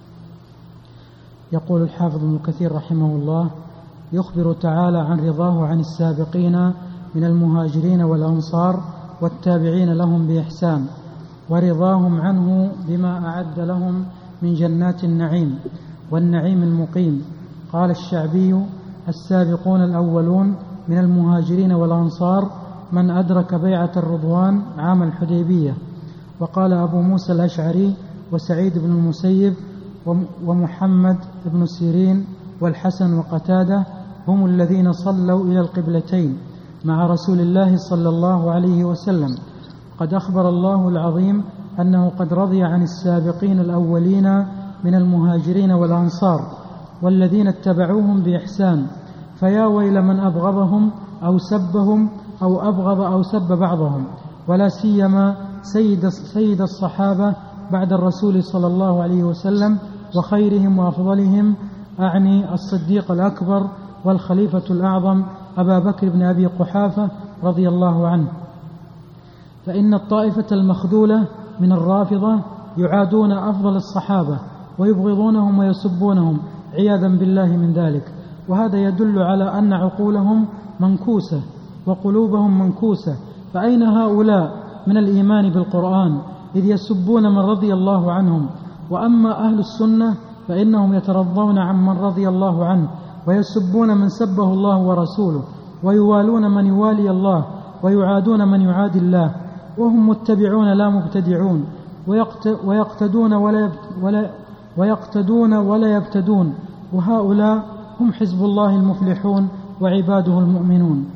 يقول الحافظ ابن كثير رحمه الله: يخبر تعالى عن رضاه عن السابقين من المهاجرين والأنصار والتابعين لهم بإحسان، ورضاهم عنه بما أعد لهم من جنات النعيم والنعيم المقيم. قال الشعبي: السابقون الأولون من المهاجرين والأنصار من أدرك بيعة الرضوان عام الحديبية. وقال أبو موسى الأشعري وسعيد بن المسيب ومحمد بن سيرين والحسن وقتادة هم الذين صلوا إلى القبلتين مع رسول الله صلى الله عليه وسلم. قد أخبر الله العظيم أنه قد رضي عن السابقين الأولين من المهاجرين والأنصار والذين اتبعوهم بإحسان، فيا ويل من أبغضهم أو سبهم أو أبغض أو سب بعضهم، ولا سيما سيد الصحابة بعد الرسول صلى الله عليه وسلم وخيرهم وأفضلهم، أعني الصديق الأكبر والخليفة الأعظم أبا بكر بن أبي قحافة رضي الله عنه. فإن الطائفة المخذولة من الرافضة يعادون أفضل الصحابة ويبغضونهم ويسبونهم عياذا بالله من ذلك، وهذا يدل على أن عقولهم منكوسة وقلوبهم منكوسة. فأين هؤلاء من الإيمان بالقرآن إذ يسبون من رضي الله عنهم؟ وأما أهل السنة فإنهم يترضون عن من رضي الله عنه ويسبون من سبه الله ورسوله، ويوالون من يوالي الله ويعادون من يعادي الله، وهم متبعون لا مبتدعون، ويقتدون ولا يبتدون، وهؤلاء هم حزب الله المفلحون وعباده المؤمنون.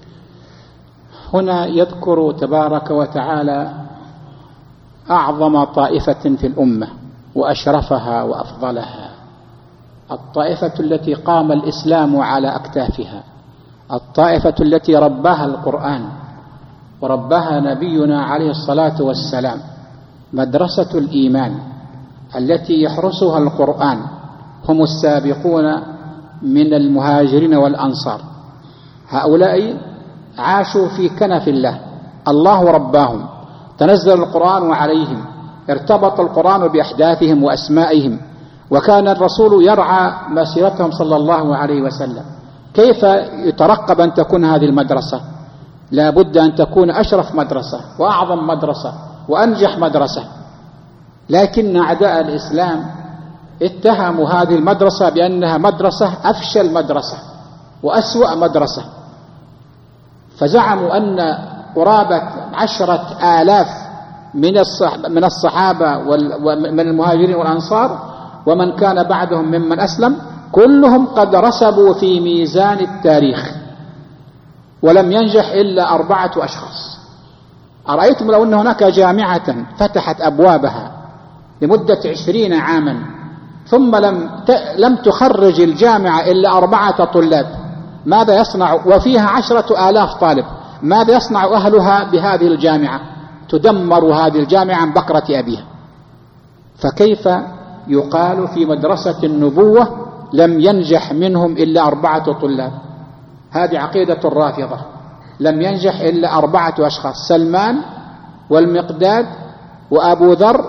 هنا يذكر تبارك وتعالى أعظم طائفة في الأمة وأشرفها وأفضلها، الطائفة التي قام الإسلام على أكتافها، الطائفة التي رباها القرآن ورباها نبينا عليه الصلاة والسلام، مدرسة الإيمان التي يحرسها القرآن، هم السابقون من المهاجرين والأنصار. هؤلاء عاشوا في كنف الله، الله رباهم، تنزل القرآن عليهم، ارتبط القرآن بأحداثهم وأسمائهم، وكان الرسول يرعى مسيرتهم صلى الله عليه وسلم. كيف يترقب أن تكون هذه المدرسة؟ لا بد أن تكون أشرف مدرسة وأعظم مدرسة وأنجح مدرسة، لكن أعداء الإسلام اتهموا هذه المدرسة بأنها مدرسة أفشل مدرسة وأسوأ مدرسة، فزعموا أن قرابة 10,000 من الصحابة ومن المهاجرين والأنصار ومن كان بعدهم ممن أسلم كلهم قد رسبوا في ميزان التاريخ، ولم ينجح إلا 4 أشخاص. أرأيتم لو أن هناك جامعة فتحت أبوابها لمدة 20 عاما ثم لم تخرج الجامعة إلا 4 طلاب، ماذا يصنع؟ وفيها 10,000 طالب، ماذا يصنع أهلها بهذه الجامعة؟ تدمر هذه الجامعة عن بكرة أبيها. فكيف يقال في مدرسة النبوة لم ينجح منهم إلا 4 طلاب؟ هذه عقيدة الرافضة، لم ينجح إلا 4 أشخاص، سلمان والمقداد وأبو ذر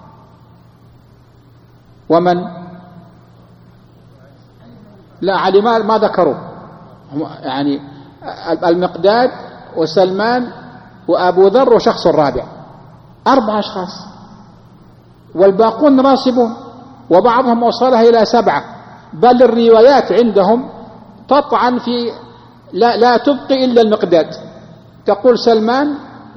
ومن لا علي ما ذكروا، يعني المقداد وسلمان وأبو ذر وشخص رابع، 4 أشخاص، والباقون راسبون، وبعضهم وصلها إلى 7، بل الروايات عندهم تطعن في لا تبقي إلا المقداد، تقول سلمان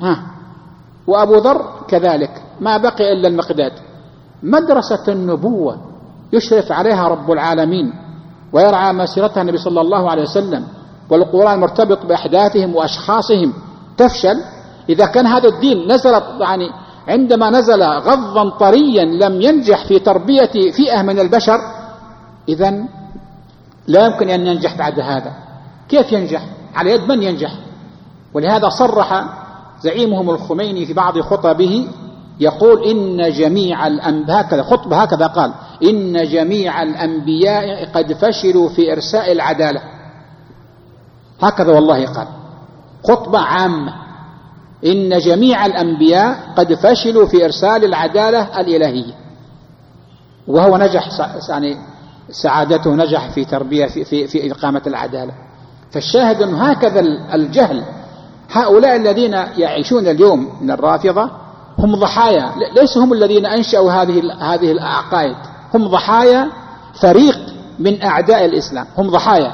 وأبو ذر كذلك، ما بقي إلا المقداد. مدرسة النبوة يشرف عليها رب العالمين ويرعى مسيرتها النبي صلى الله عليه وسلم، والقرآن مرتبط بأحداثهم وأشخاصهم، تفشل إذا كان هذا الدين نزل، يعني عندما نزل غضا طريا لم ينجح في تربية فئة من البشر، إذن لا يمكن أن ينجح بعد هذا. كيف ينجح؟ على يد من ينجح؟ ولهذا صرح زعيمهم الخميني في بعض خطبه يقول إن جميع الأنبياء، هكذا خطبة هكذا قال: إن جميع الأنبياء قد فشلوا في إرساء العدالة. هكذا والله قال، خطبة عامة: إن جميع الأنبياء قد فشلوا في إرسال العدالة الإلهية. وهو نجح، يعني سعادته نجح في تربية في إقامة العدالة. فالشاهد أن هكذا الجهل، هؤلاء الذين يعيشون اليوم من الرافضة هم ضحايا، ليسوا هم الذين أنشأوا هذه العقائد، هم ضحايا فريق من أعداء الإسلام، هم ضحايا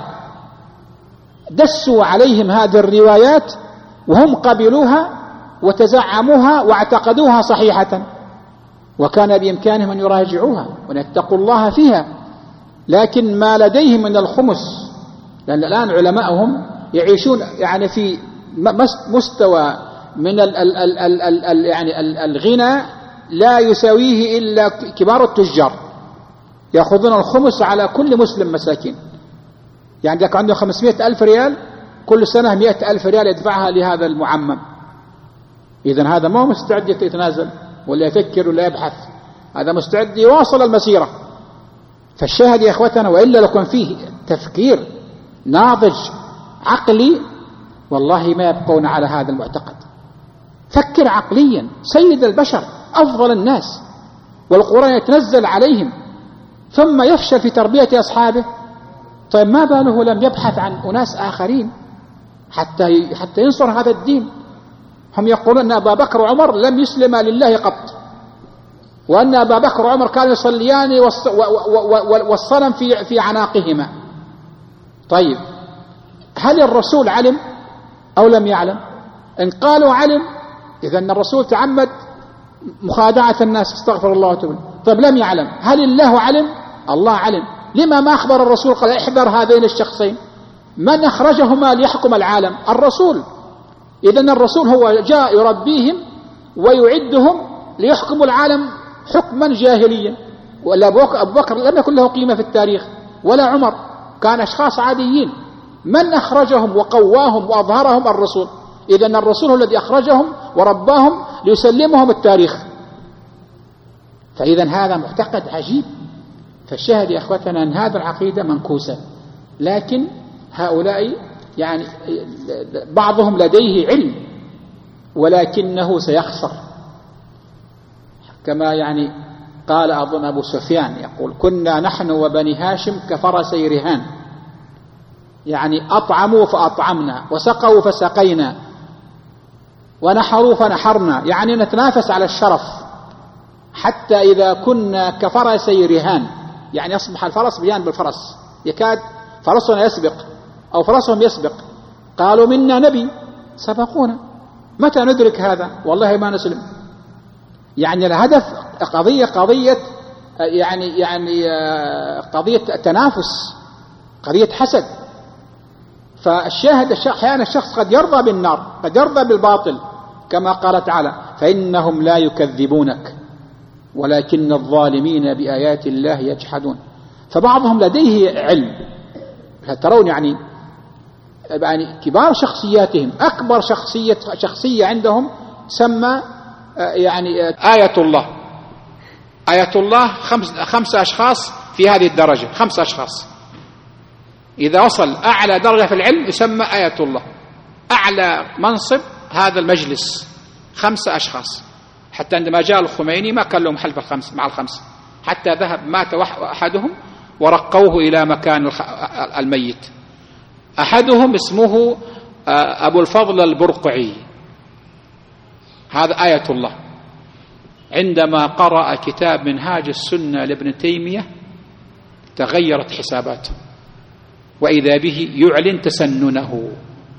دسوا عليهم هذه الروايات وهم قبلوها وتزعموها واعتقدوها صحيحة، وكان بإمكانهم أن يراجعوها وأن يتقوا الله فيها، لكن ما لديهم من الخمس، لأن الآن علماءهم يعيشون يعني في مستوى من يعني الغنى لا يساويه إلا كبار التجار، يأخذون الخمس على كل مسلم مساكين. يعني ذاك عنده 500,000 ريال كل سنة 100,000 ريال يدفعها لهذا المعمم. إذن هذا ما هو مستعد يتنازل ولا يفكر ولا يبحث، هذا مستعد يواصل المسيرة. فالشاهد يا إخوتنا، وإلا لو كان فيه تفكير ناضج عقلي والله ما يبقون على هذا المعتقد. فكر عقليا، سيد البشر أفضل الناس والقرآن يتنزل عليهم ثم يفشل في تربية أصحابه. طيب ما باله لم يبحث عن أناس آخرين حتى ينصر هذا الدين؟ هم يقولون أن أبا بكر وعمر لم يسلما لله قط، وأن أبا بكر وعمر كانوا يصليان والصنم في عناقهما. طيب هل الرسول علم أو لم يعلم؟ إن قالوا علم إذن الرسول تعمد مخادعة الناس، استغفر الله وتوب. طيب لم يعلم، هل الله علم؟ الله علم. لما ما أخبر الرسول قال احذر هذين الشخصين؟ من أخرجهما ليحكم العالم؟ الرسول. إذن الرسول هو جاء يربيهم ويعدهم ليحكموا العالم حكما جاهليا. ولا أبو بكر لم يكن له قيمة في التاريخ ولا عمر، كان أشخاص عاديين. من أخرجهم وقواهم وأظهرهم؟ الرسول. إذن الرسول هو الذي أخرجهم ورباهم ليسلمهم التاريخ. فإذا هذا معتقد عجيب. فالشاهد يا أخوتنا أن هذه العقيدة منكوسة، لكن هؤلاء يعني بعضهم لديه علم ولكنه سيخسر، كما يعني قال أظن أبو سفيان يقول كنا نحن وبني هاشم كفرسي رهان، يعني أطعموا فأطعمنا وسقوا فسقينا ونحروا فنحرنا، يعني نتنافس على الشرف حتى إذا كنا كفرسي رهان، يعني يصبح الفرس بيان بالفرس، يكاد فرسنا يسبق أو فرسهم يسبق. قالوا منا نبي سبقونا، متى ندرك هذا؟ والله ما نسلم. يعني الهدف قضية قضية تنافس، قضية حسد. فالشاهد أحيانا الشخص قد يرضى بالنار، قد يرضى بالباطل، كما قال تعالى فإنهم لا يكذبونك ولكن الظالمين بآيات الله يجحدون. فبعضهم لديه علم، ترون يعني كبار شخصياتهم، أكبر شخصية عندهم سمى يعني آية الله. آية الله 5 أشخاص في هذه الدرجة، 5 أشخاص إذا وصل أعلى درجة في العلم يسمى آية الله. أعلى منصب هذا المجلس 5 أشخاص، حتى عندما جاء الخميني ما كان لهم حل مع ال5، حتى مات أحدهم ورقوه إلى مكان الميت. أحدهم اسمه أبو الفضل البرقعي، هذا آية الله. عندما قرأ كتاب منهاج السنة لابن تيمية تغيرت حساباته، وإذا به يعلن تسننه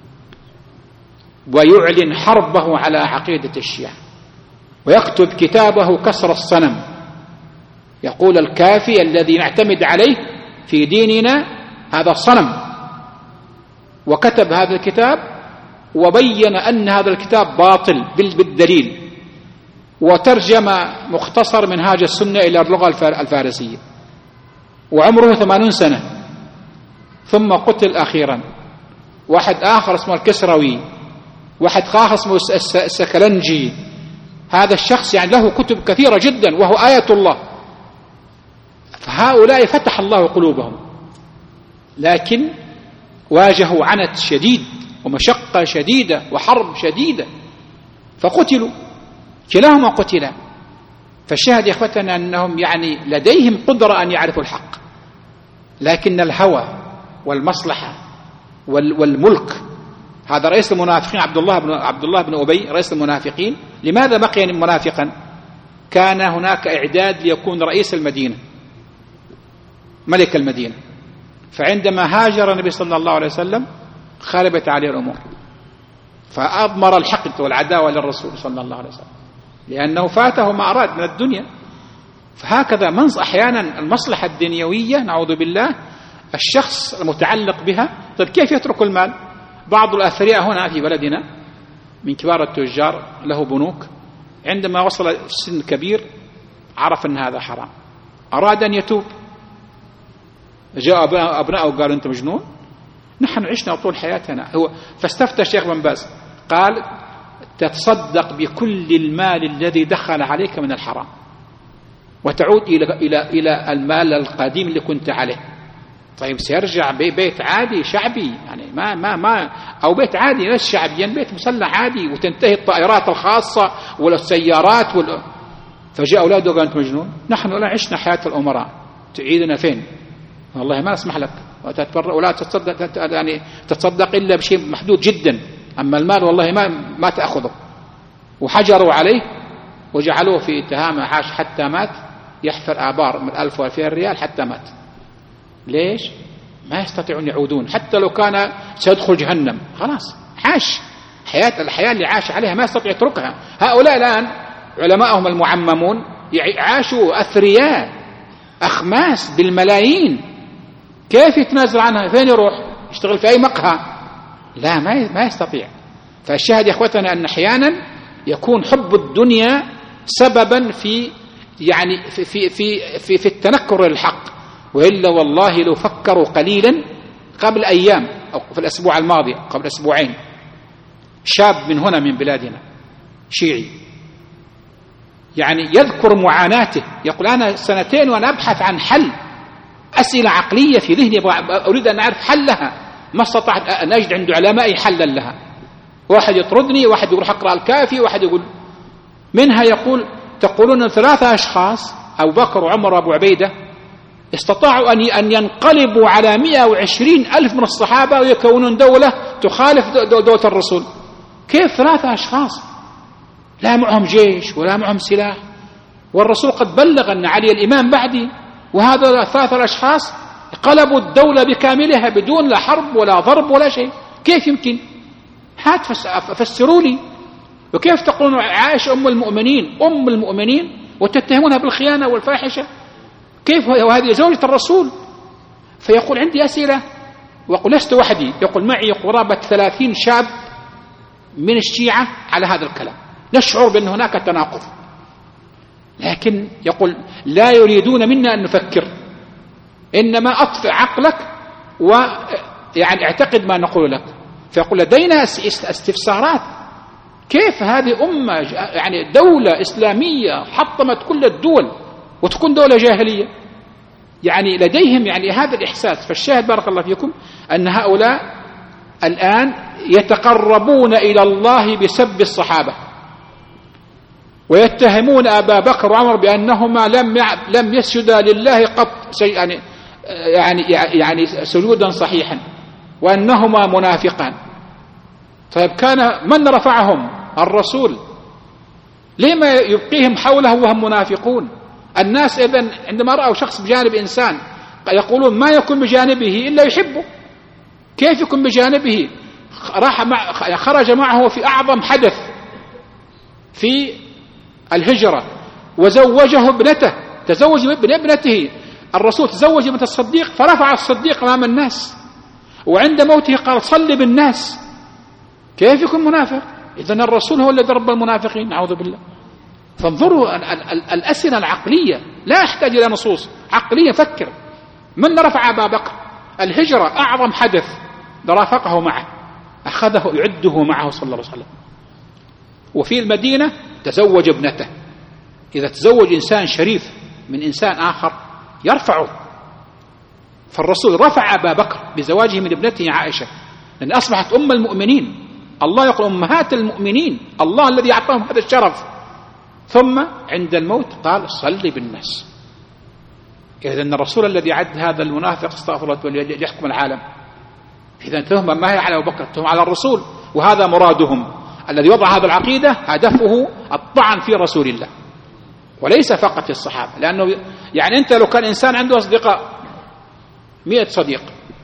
ويعلن حربه على عقيدة الشيعة، ويكتب كتابه كسر الصنم، يقول الكافي الذي نعتمد عليه في ديننا هذا الصنم. وكتب هذا الكتاب وبين أن هذا الكتاب باطل بالدليل، وترجم مختصر منهاج السنة إلى اللغة الفارسية، وعمره 80 سنة، ثم قتل أخيرا. واحد آخر اسمه الكسروي، واحد آخر اسمه السكلنجي. هذا الشخص يعني له كتب كثيرة جدا وهو آية الله. فهؤلاء فتح الله قلوبهم، لكن واجهوا عنت شديد ومشقة شديدة وحرب شديدة فقتلوا، كلاهما قتلا. فالشاهد يا اخوتنا أنهم يعني لديهم قدرة أن يعرفوا الحق، لكن الهوى والمصلحة والملك. هذا رئيس المنافقين عبد الله بن أبي رئيس المنافقين. لماذا بقي منافقا؟ كان هناك إعداد ليكون رئيس المدينة، ملك المدينة. فعندما هاجر النبي صلى الله عليه وسلم خربت عليه الأمور، فأضمر الحقد والعداوة للرسول صلى الله عليه وسلم، لأنه فاته ما أراد من الدنيا. فهكذا أحيانا المصلحة الدنيوية نعوذ بالله الشخص المتعلق بها. طيب كيف يترك المال؟ بعض الأثرياء هنا في بلدنا من كبار التجار له بنوك، عندما وصل السن كبير عرف أن هذا حرام، أراد أن يتوب. جاء أبناءه قالوا أنت مجنون، نحن عشنا طول حياتنا. فاستفتى الشيخ بن باز قال تتصدق بكل المال الذي دخل عليك من الحرام وتعود إلى المال القديم اللي كنت عليه. طيب سيرجع بيت عادي شعبي، يعني ما أو بيت عادي ليس شعبيا، بيت مسلح عادي، وتنتهي الطائرات الخاصة ولا السيارات فجاء أولاده قالوا أنت مجنون، نحن لا عشنا حياة الأمراء، تعيدنا فين؟ والله ما أسمح لك ولا تتصدق، يعني تتصدق إلا بشيء محدود جدا، أما المال والله ما تأخذه. وحجروا عليه وجعلوه في اتهام عاش حتى مات، يحفر آبار من 1000 و2000 ريال حتى مات. ليش؟ ما يستطيعون يعودون، حتى لو كان سيدخل جهنم، خلاص عاش الحياة اللي عاش عليها ما يستطيع يتركها. هؤلاء الآن علماءهم المعممون عاشوا أثرياء أخماس بالملايين، كيف يتنازل عنها؟ فين يروح؟ يشتغل في أي مقهى؟ لا، ما يستطيع. فالشاهد يا أخوتنا أن أحيانا يكون حب الدنيا سببا في يعني في التنكر للحق، وإلا والله لو فكروا قليلا. قبل أيام أو في الأسبوع الماضي قبل أسبوعين شاب من هنا من بلادنا شيعي يعني يذكر معاناته، يقول أنا 2 وأنا أبحث عن حل، أسئلة عقلية في ذهني أريد أن أعرف حلها، ما استطعت أن أجد عند علمائي حلا لها. واحد يطردني، واحد يقول أقرأ الكافي، واحد يقول منها يقول تقولون 3 أشخاص أبو بكر وعمر وأبو عبيدة استطاعوا أن ينقلبوا على 120,000 من الصحابة ويكونون دولة تخالف دولة الرسول. كيف 3 أشخاص لا معهم جيش ولا معهم سلاح، والرسول قد بلغ أن علي الإمام بعدي، وهذا 3 أشخاص قلبوا الدولة بكاملها بدون لا حرب ولا ضرب ولا شيء. كيف يمكن؟ هات فسروا لي. وكيف تقولون عائشة أم المؤمنين وتتهمونها بالخيانة والفاحشة؟ كيف وهذه زوجة الرسول؟ فيقول عندي أسئلة، ويقول لست وحدي، يقول معي قرابة 30 شاب من الشيعة على هذا الكلام، نشعر بأن هناك تناقض، لكن يقول لا يريدون منا أن نفكر، إنما أطفئ عقلك ويعني اعتقد ما نقول لك. فيقول لدينا استفسارات، كيف هذه أمة يعني دولة إسلامية حطمت كل الدول وتكون دولة جاهلية؟ يعني لديهم يعني هذا الإحساس. فالشاهد بارك الله فيكم أن هؤلاء الآن يتقربون إلى الله بسب الصحابة، ويتهمون أبا بكر وعمر بأنهما لم يسجدا لله قط يعني سجودا صحيحا، وأنهما منافقان. طيب كان من رفعهم؟ الرسول، لما يبقيهم حوله وهم منافقون؟ الناس إذن عندما رأوا شخص بجانب إنسان يقولون ما يكون بجانبه إلا يحبه. كيف يكون بجانبه؟ خرج معه في أعظم حدث في الهجرة، وزوجه ابنته، تزوج ابنته. الرسول تزوج ابنة الصديق، فرفع الصديق أمام الناس، وعند موته قال صل بالناس. كيف يكون منافق؟ إذن الرسول هو الذي رب المنافقين، نعوذ بالله. فانظروا الأسئلة العقلية، لا يحتاج إلى نصوص عقلية. فكر، من رفع أبا بكر؟ الهجرة أعظم حدث، رافقه معه، أخذه يعده معه صلى الله عليه وسلم. وفي المدينة تزوج ابنته. إذا تزوج إنسان شريف من إنسان آخر يرفعه. فالرسول رفع أبا بكر بزواجه من ابنته عائشة، لأن أصبحت أم المؤمنين. الله يقول أمهات المؤمنين، الله الذي أعطاهم هذا الشرف. ثم عند الموت قال صل بالناس. إذن الرسول الذي عد هذا المنافق استغفر الله يحكم العالم. إذن تهمة ما هي على أبو بكر، تهمة على الرسول، وهذا مرادهم. الذي وضع هذا العقيدة هدفه الطعن في رسول الله، وليس فقط في الصحابة. لأنه يعني أنت لو كان إنسان عنده أصدقاء 100 صديق،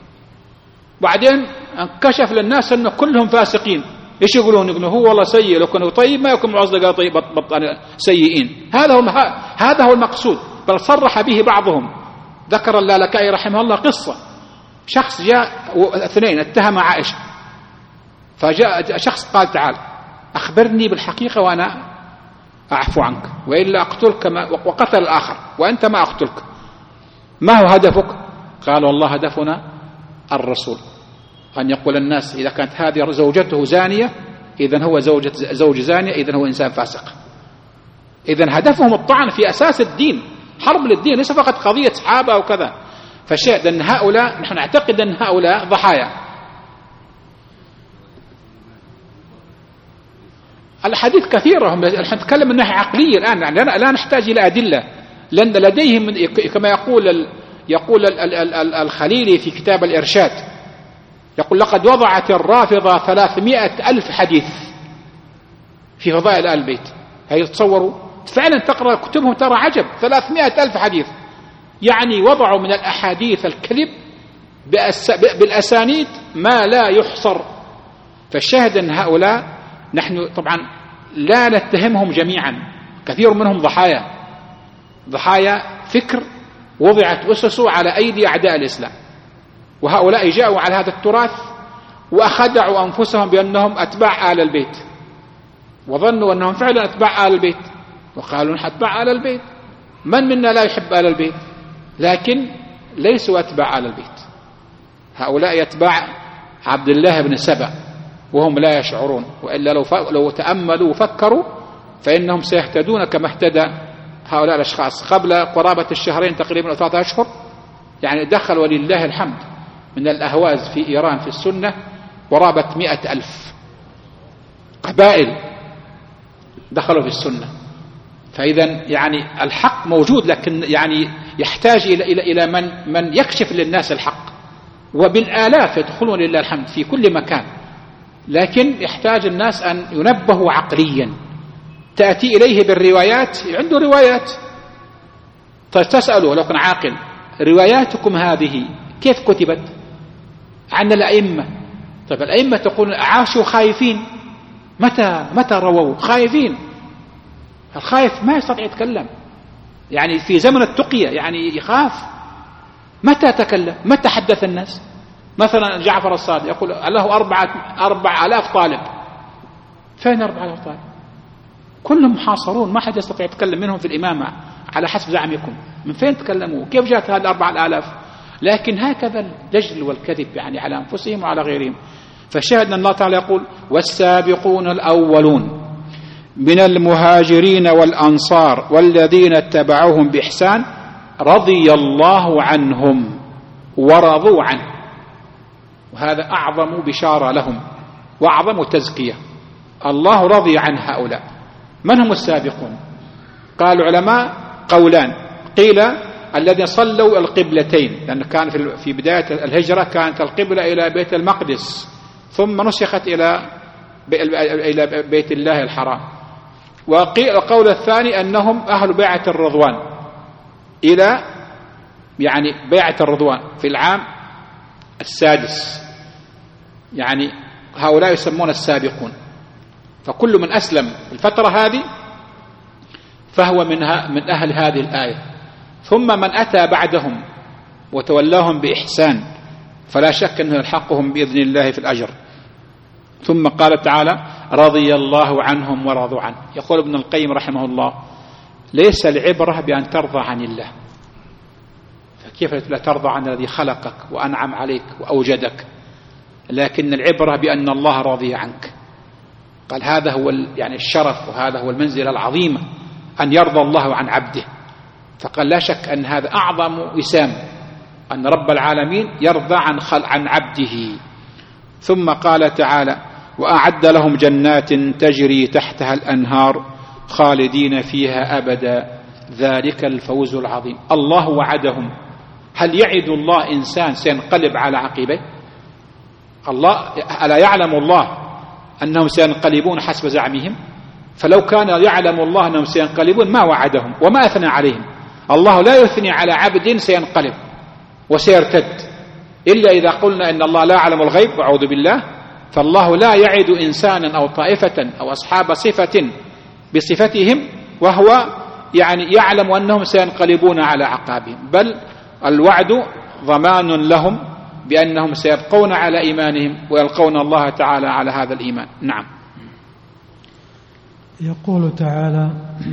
بعدين انكشف للناس أنه كلهم فاسقين، إيش يقولون؟ هو والله سيء، لو كانوا طيب ما يكون مع أصدقاء طيب سيئين. هذا هو المقصود. بل صرح به بعضهم. ذكر اللالكائي رحمه الله قصة، شخص جاء 2 اتهم عائشة، فجاء شخص قال تعال أخبرني بالحقيقة وأنا أعفو عنك، وإلا أقتلك. وقتل الآخر وأنت ما أقتلك. ما هو هدفك؟ قال والله هدفنا الرسول، أن يقول الناس إذا كانت هذه زوجته زانية إذن هو زوج زانية، إذن هو إنسان فاسق. إذن هدفهم الطعن في أساس الدين، حرب للدين، ليس فقط قضية صحابة وكذا. فشاهد أن هؤلاء نحن نعتقد أن هؤلاء ضحايا. الحديث كثيرة، نحن نتكلم من ناحية عقلية الآن، يعني لا نحتاج إلى أدلة، لأن لديهم كما يقول الخليلي في كتاب الإرشاد، يقول لقد وضعت الرافضة 300,000 حديث في فضائل آل البيت. هي تصوروا فعلا تقرأ كتبهم ترى عجب، 300,000 حديث، يعني وضعوا من الأحاديث الكذب بالأسانيد ما لا يحصر. فالشاهد أن هؤلاء نحن طبعا لا نتهمهم جميعا، كثير منهم ضحايا فكر وضعت أسسه على أيدي أعداء الإسلام، وهؤلاء جاءوا على هذا التراث وأخدعوا أنفسهم بأنهم أتباع آل البيت، وظنوا أنهم فعلا أتباع آل البيت، وقالوا نحن أتباع آل البيت. من منا لا يحب آل البيت؟ لكن ليسوا أتباع آل البيت، هؤلاء أتباع عبد الله بن سبأ وهم لا يشعرون، وإلا لو تأملوا وفكروا فإنهم سيهتدون كما اهتدى هؤلاء الأشخاص. قبل قرابة الشهرين تقريبا 3 أشهر يعني دخل ولله الحمد من الأهواز في إيران في السنة قرابة 100,000 قبائل دخلوا في السنة. فإذا يعني الحق موجود، لكن يعني يحتاج إلى من يكشف للناس الحق، وبالآلاف يدخلون لله الحمد في كل مكان، لكن يحتاج الناس أن ينبهوا عقليا. تأتي إليه بالروايات، عنده روايات، تسأله لو كان عاقل رواياتكم هذه كيف كتبت عن الأئمة؟ طيب الأئمة تقول عاشوا خايفين، متى رووا؟ خايفين. الخايف ما يستطيع يتكلم، يعني في زمن التقية يعني يخاف. متى تكلم؟ متى حدث الناس؟ مثلا جعفر الصادق يقول له 4,000 طالب. فين 4,000 طالب؟ كلهم محاصرون، ما حد يستطيع يتكلم منهم في الإمامة على حسب زعمكم. من فين تكلموا؟ كيف جاءت هذه 4,000؟ لكن هكذا الدجل والكذب يعني على أنفسهم وعلى غيرهم. فشاهدنا الله تعالى يقول والسابقون الأولون من المهاجرين والأنصار والذين اتبعوهم بإحسان رضي الله عنهم ورضوا عنه. وهذا أعظم بشارة لهم وأعظم تزكية. الله رضي عن هؤلاء. من هم السابقون؟ قال العلماء قولان، قيل الذين صلوا القبلتين، لأن كان في بداية الهجرة كانت القبلة إلى بيت المقدس ثم نسخت إلى بيت الله الحرام. وقيل القول الثاني أنهم أهل بيعة الرضوان، إلى يعني بيعة الرضوان في العام 6، يعني هؤلاء يسمون السابقون. فكل من أسلم الفترة هذه فهو من أهل هذه الآية. ثم من أتى بعدهم وتولاهم بإحسان فلا شك أنه يلحقهم بإذن الله في الأجر. ثم قال تعالى رضي الله عنهم ورضوا عنه. يقول ابن القيم رحمه الله ليس العبرة بأن ترضى عن الله، فكيف لا ترضى عن الذي خلقك وأنعم عليك وأوجدك، لكن العبرة بأن الله رضي عنك. قال هذا هو يعني الشرف، وهذا هو المنزلة العظيمة أن يرضى الله عن عبده. فقال لا شك أن هذا أعظم وسام، أن رب العالمين يرضى عن عبده. ثم قال تعالى وأعد لهم جنات تجري تحتها الأنهار خالدين فيها أبدا ذلك الفوز العظيم. الله وعدهم. هل يعد الله إنسان سينقلب على عقبيه؟ الله ألا يعلم الله أنهم سينقلبون حسب زعمهم؟ فلو كان يعلم الله أنهم سينقلبون ما وعدهم وما أثنى عليهم. الله لا يثني على عبد سينقلب وسيرتد، إلا إذا قلنا إن الله لا يعلم الغيب أعوذ بالله. فالله لا يعد إنسانا أو طائفة أو أصحاب صفة بصفتهم وهو يعني يعلم أنهم سينقلبون على عقابهم، بل الوعد ضمان لهم بأنهم سيبقون على إيمانهم ويلقون الله تعالى على هذا الإيمان. نعم. يقول تعالى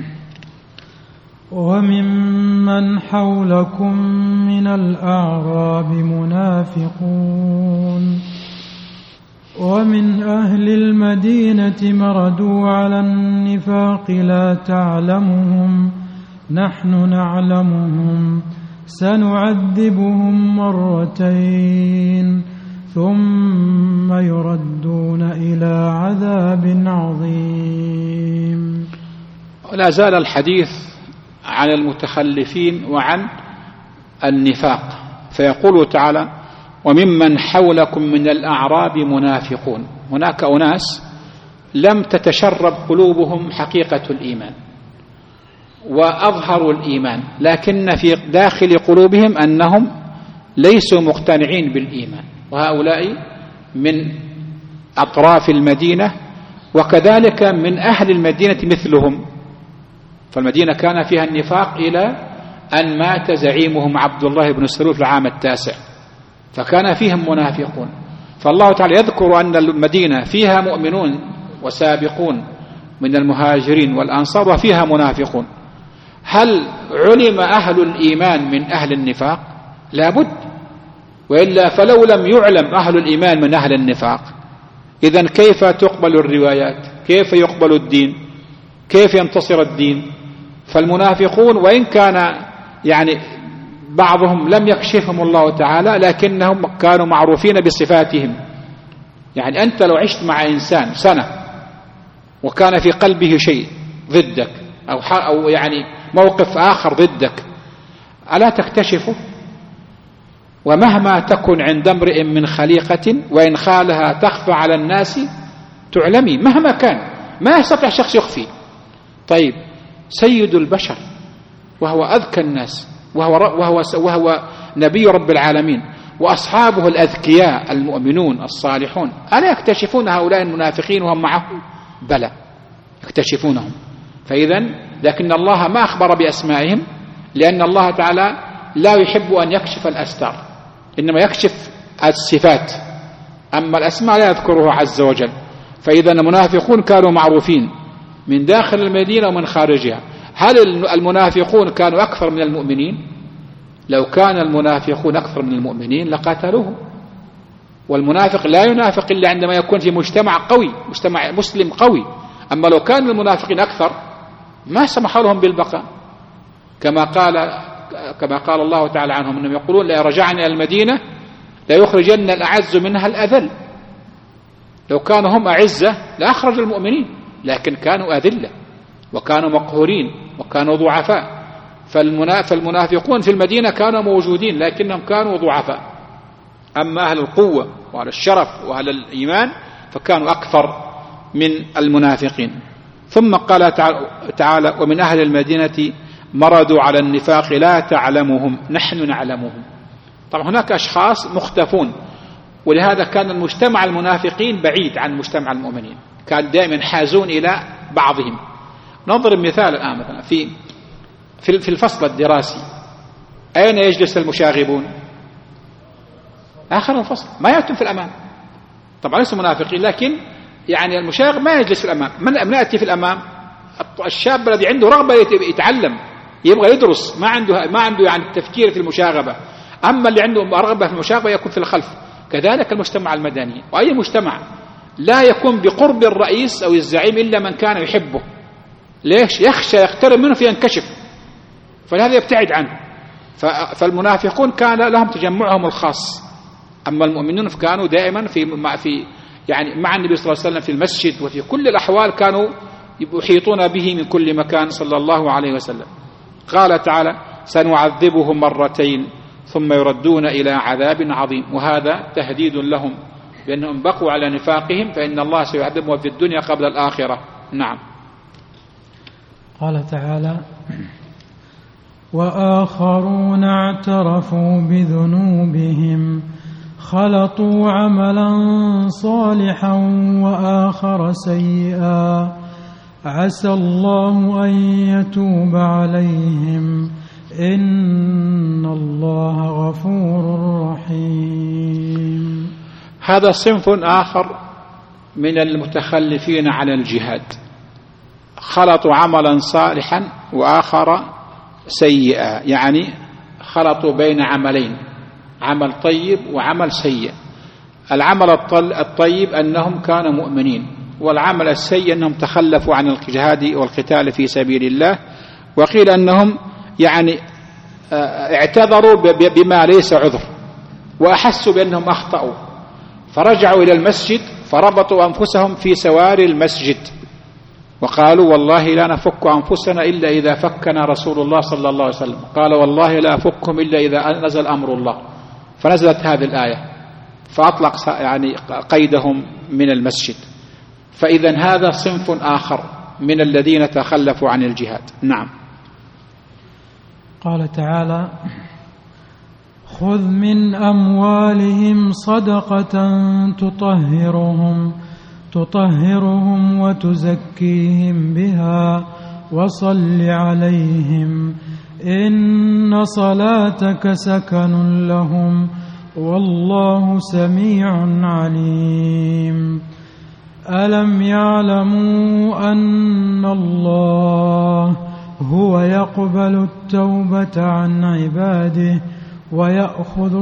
وممن حولكم من الأعراب منافقون ومن أهل المدينة مردوا على النفاق لا تعلمهم نحن نعلمهم سنعذبهم مرتين ثم يردون إلى عذاب عظيم. لا زال الحديث عن المتخلفين وعن النفاق، فيقول تعالى: وممن حولكم من الأعراب منافقون. هناك أناس لم تتشرب قلوبهم حقيقة الإيمان وأظهروا الإيمان، لكن في داخل قلوبهم أنهم ليسوا مقتنعين بالإيمان، وهؤلاء من أطراف المدينة وكذلك من أهل المدينة مثلهم. فالمدينة كان فيها النفاق إلى أن مات زعيمهم عبد الله بن سلول في العام 9، فكان فيهم منافقون. فالله تعالى يذكر أن المدينة فيها مؤمنون وسابقون من المهاجرين والأنصار وفيها منافقون. هل علم أهل الإيمان من أهل النفاق؟ لا بد، وإلا فلو لم يعلم أهل الإيمان من أهل النفاق إذن كيف تقبل الروايات؟ كيف يقبل الدين؟ كيف ينتصر الدين؟ فالمنافقون وإن كان بعضهم لم يكشفهم الله تعالى، لكنهم كانوا معروفين بصفاتهم. أنت لو عشت مع إنسان سنة وكان في قلبه شيء ضدك أو موقف آخر ضدك، ألا تكتشفه؟ ومهما تكن عند امرئ من خليقة وإن خالها تخفى على الناس تعلمي، مهما كان ما يستطيع شخص يخفي. طيب سيد البشر وهو أذكى الناس وهو نبي رب العالمين وأصحابه الأذكياء المؤمنون الصالحون، ألا يكتشفون هؤلاء المنافقين وهم معهم؟ بلى يكتشفونهم. لكن الله ما أخبر بأسمائهم، لأن الله تعالى لا يحب أن يكشف الأستار، إنما يكشف الصفات، أما الأسماء لا يذكرها عز وجل. فإذا المنافقون كانوا معروفين من داخل المدينة ومن خارجها. هل المنافقون كانوا أكثر من المؤمنين؟ لو كان المنافقون أكثر من المؤمنين لقاتلوهم. والمنافق لا ينافق إلا عندما يكون في مجتمع قوي، مجتمع مسلم قوي. أما لو كان المنافقين أكثر ما سمحوا لهم بالبقاء، كما قال الله تعالى عنهم أنهم يقولون: لا رجعنا إلى المدينة لا يخرجن الأعز منها الأذل. لو كانوا هم أعزة لأخرج المؤمنين، لكن كانوا أذلة وكانوا مقهورين وكانوا ضعفاء. فالمنافقون في المدينة كانوا موجودين لكنهم كانوا ضعفاء. أما أهل القوة وأهل الشرف وأهل الإيمان فكانوا أكثر من المنافقين. ثم قال تعالى: ومن أهل المدينة مرضوا على النفاق لا تعلمهم نحن نعلمهم. طبعا هناك أشخاص مختفون، ولهذا كان المجتمع المنافقين بعيد عن مجتمع المؤمنين، كان دائما حازون إلى بعضهم. نضرب مثال الآن، مثلا في الفصل الدراسي أين يجلس المشاغبون؟ آخر الفصل، ما يأتون في الأمام. طبعا ليسوا منافقين، لكن المشاغب ما يجلس في الأمام. من يأتي في الأمام؟ الشاب الذي عنده رغبة يتعلم، يبغى يدرس، ما عنده التفكير في المشاغبة. أما اللي عنده رغبة في المشاغبة يكون في الخلف. كذلك المجتمع المدني، وأي مجتمع لا يكون بقرب الرئيس أو الزعيم إلا من كان يحبه. ليش؟ يخشى يقترب منه فينكشف، فلهذا يبتعد عنه. فالمنافقون كان لهم تجمعهم الخاص، أما المؤمنون كانوا دائما مع النبي صلى الله عليه وسلم في المسجد، وفي كل الأحوال كانوا يحيطون به من كل مكان صلى الله عليه وسلم. قال تعالى: سنعذبهم مرتين ثم يردون إلى عذاب عظيم. وهذا تهديد لهم بأنهم بقوا على نفاقهم، فإن الله سيعذبهم في الدنيا قبل الآخرة. نعم. قال تعالى: وآخرون اعترفوا بذنوبهم خلطوا عملا صالحا وآخر سيئا عسى الله أن يتوب عليهم إن الله غفور رحيم. هذا صنف آخر من المتخلفين عن الجهاد، خلطوا عملا صالحا وآخر سيئا، خلطوا بين عملين، عمل طيب وعمل سيء. العمل الطيب أنهم كانوا مؤمنين، والعمل السيء أنهم تخلفوا عن الجهاد والقتال في سبيل الله. وقيل أنهم اعتذروا بما ليس عذر، وأحسوا بأنهم أخطأوا، فرجعوا إلى المسجد فربطوا أنفسهم في سواري المسجد وقالوا والله لا نفك أنفسنا إلا إذا فكنا رسول الله صلى الله عليه وسلم. قال والله لا أفكهم إلا إذا نزل أمر الله، فنزلت هذه الآية فأطلق يعني قيدهم من المسجد. فإذا هذا صنف آخر من الذين تخلفوا عن الجهاد. نعم. قال تعالى: خذ من أموالهم صدقة تطهرهم وتزكيهم بها وصل عليهم إن صلاتك سكن لهم والله سميع عليم. ألم يعلموا أن الله هو يقبل التوبة عن عباده ويأخذ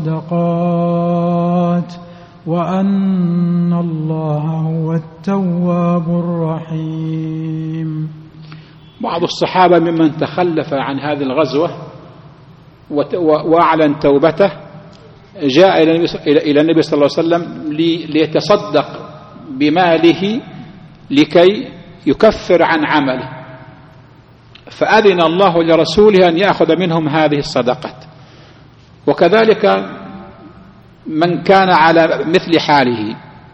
الصدقات وأن الله هو التواب الرحيم. بعض الصحابة ممن تخلف عن هذه الغزوة وأعلن توبته جاء إلى النبي صلى الله عليه وسلم ليتصدق بماله لكي يكفر عن عمله، فأذن الله لرسوله أن يأخذ منهم هذه الصدقات. وكذلك من كان على مثل حاله.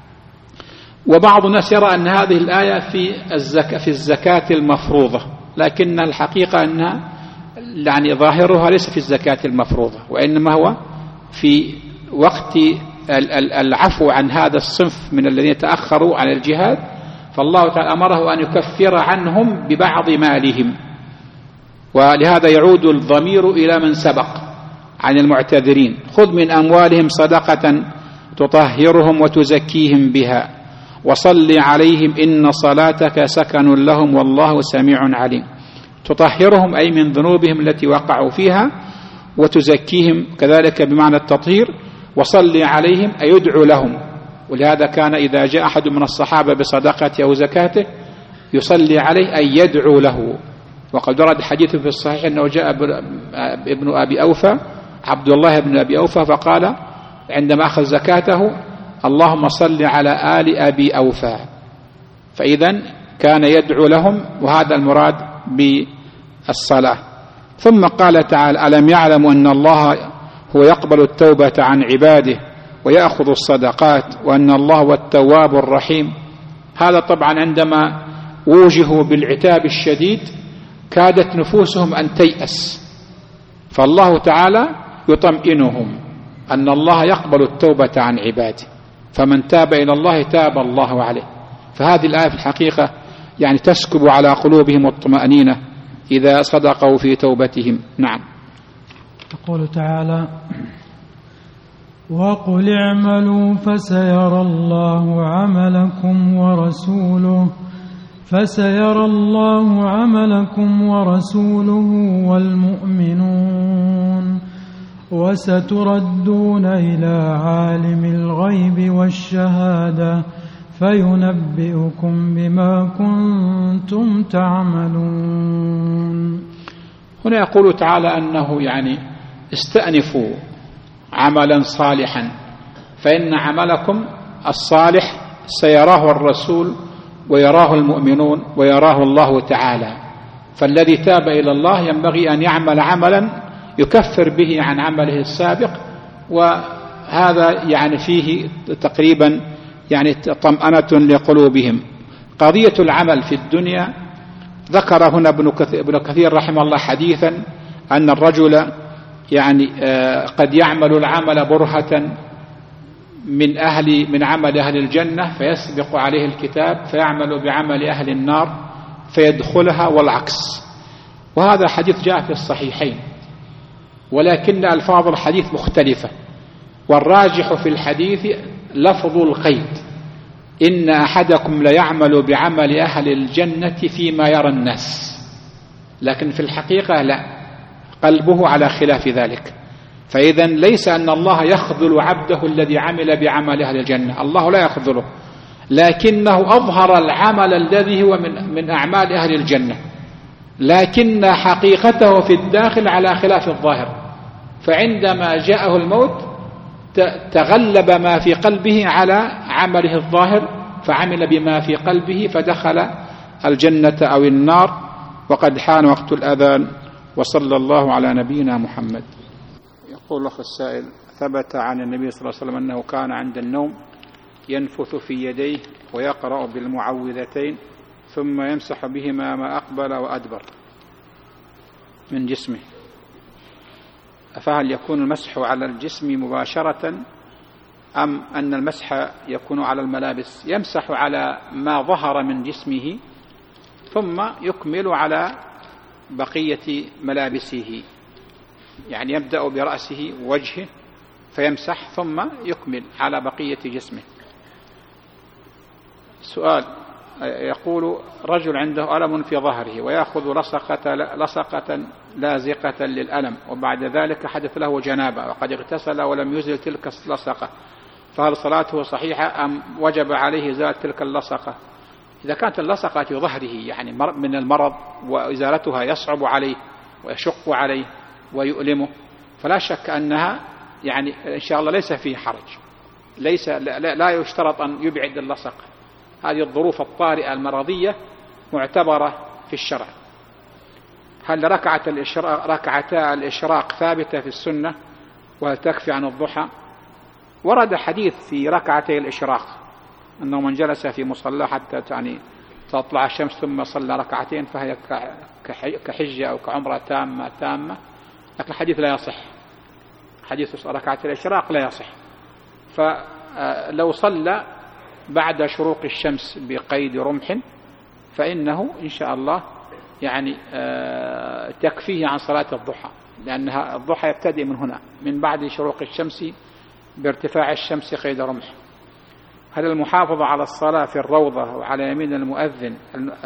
وبعض الناس يرى أن هذه الآية في الزكاة المفروضة، لكن الحقيقة أنها يعني ظاهرها ليس في الزكاة المفروضة، وإنما هو في وقت العفو عن هذا الصنف من الذين تأخروا عن الجهاد، فالله تعالى أمره أن يكفر عنهم ببعض مالهم، ولهذا يعود الضمير إلى من سبق عن المعتذرين. خذ من أموالهم صدقة تطهرهم وتزكيهم بها وصل عليهم إن صلاتك سكن لهم والله سميع عليم. تطهرهم أي من ذنوبهم التي وقعوا فيها، وتزكيهم كذلك بمعنى التطهير، وصل عليهم أي يدعو لهم. ولهذا كان إذا جاء أحد من الصحابة بصدقته أو زكاته يصلي عليه أي يدعو له. وقد ورد حديث في الصحيح أنه جاء ابن أبي أوفى عبد الله بن أبي أوفى فقال عندما أخذ زكاته اللهم صل على آل أبي أوفى، فإذا كان يدعو لهم، وهذا المراد بالصلاة. ثم قال تعالى: ألم يعلموا أن الله هو يقبل التوبة عن عباده ويأخذ الصدقات وأن الله هو التواب الرحيم. هذا طبعا عندما وجهوا بالعتاب الشديد كادت نفوسهم أن تيأس، فالله تعالى يطمئنهم أن الله يقبل التوبة عن عباده، فمن تاب إلى الله تاب الله عليه. فهذه الآية في الحقيقة يعني تسكب على قلوبهم الطمأنينة إذا صدقوا في توبتهم. نعم. يقول تعالى: وقل اعملوا فسيرى الله عملكم ورسوله والمؤمنون وستردون إلى عالم الغيب والشهادة فينبئكم بما كنتم تعملون. هنا يقول تعالى أنه يعني استأنفوا عملا صالحا، فإن عملكم الصالح سيراه الرسول ويراه المؤمنون ويراه الله تعالى. فالذي تاب إلى الله ينبغي أن يعمل عملا يكفر به عن عمله السابق، وهذا يعني فيه تقريبا يعني طمأنة لقلوبهم. قضية العمل في الدنيا ذكر هنا ابن كثير رحمه الله حديثا أن الرجل يعني قد يعمل العمل برهة من عمل أهل الجنة فيسبق عليه الكتاب فيعمل بعمل أهل النار فيدخلها والعكس. وهذا حديث جاء في الصحيحين، ولكن ألفاظ الحديث مختلفة، والراجح في الحديث لفظ القيد: إن أحدكم ليعمل بعمل أهل الجنة فيما يرى الناس، لكن في الحقيقة لا، قلبه على خلاف ذلك. فإذا ليس أن الله يخذل عبده الذي عمل بعمل أهل الجنة، الله لا يخذله، لكنه أظهر العمل الذي هو من أعمال أهل الجنة، لكن حقيقته في الداخل على خلاف الظاهر، فعندما جاءه الموت تغلب ما في قلبه على عمله الظاهر، فعمل بما في قلبه فدخل الجنة أو النار. وقد حان وقت الأذان، وصلى الله على نبينا محمد. يقول الأخ السائل: ثبت عن النبي صلى الله عليه وسلم أنه كان عند النوم ينفث في يديه ويقرأ بالمعوذتين ثم يمسح بهما ما أقبل وأدبر من جسمه، فهل يكون المسح على الجسم مباشرة أم أن المسح يكون على الملابس؟ يمسح على ما ظهر من جسمه ثم يكمل على بقية ملابسه، يعني يبدأ برأسه ووجهه فيمسح ثم يكمل على بقية جسمه. سؤال: يقول رجل عنده ألم في ظهره ويأخذ لصقة لازقة للألم، وبعد ذلك حدث له جنابة وقد اغتسل ولم يزل تلك اللصقة، فهل صلاته صحيحة أم وجب عليه إزالة تلك اللصقة؟ إذا كانت اللصقة في ظهره يعني من المرض وإزالتها يصعب عليه ويشق عليه ويؤلمه، فلا شك أنها يعني إن شاء الله ليس فيه حرج، لا يشترط أن يبعد اللصقة. هذه الظروف الطارئة المرضية معتبرة في الشرع. هل ركعتا الإشراق ثابتة في السنة وهل تكفي عن الضحى؟ ورد حديث في ركعتي الإشراق أنه من جلس في مصلى حتى يعني تطلع الشمس ثم صلى ركعتين فهي كحجة أو كعمرة تامة، لكن الحديث لا يصح، حديث ركعتي الإشراق لا يصح. فلو صلى بعد شروق الشمس بقيد رمح فإنه إن شاء الله يعني تكفيه عن صلاة الضحى، لأنها الضحى يبتدئ من هنا من بعد شروق الشمس بارتفاع الشمس قيد رمح. هل المحافظة على الصلاة في الروضة وعلى يمين المؤذن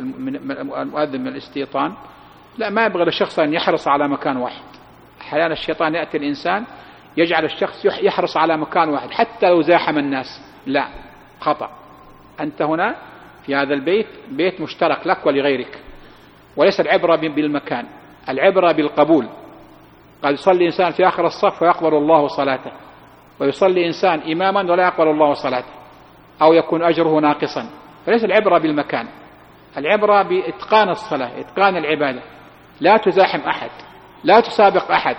من الاستيطان؟ لا، ما يبغى الشخص أن يحرص على مكان واحد. أحيانا الشيطان يأتي الإنسان يجعل الشخص يحرص على مكان واحد حتى لو زاحم الناس، لا، خطأ. أنت هنا في هذا البيت بيت مشترك لك ولغيرك، وليس العبرة بالمكان، العبرة بالقبول. قد يصلي إنسان في آخر الصف ويقبل الله صلاته، ويصلي إنسان إماما ولا يقبل الله صلاته أو يكون أجره ناقصا، فليس العبرة بالمكان، العبرة بإتقان الصلاة، إتقان العبادة. لا تزاحم أحد، لا تسابق أحد.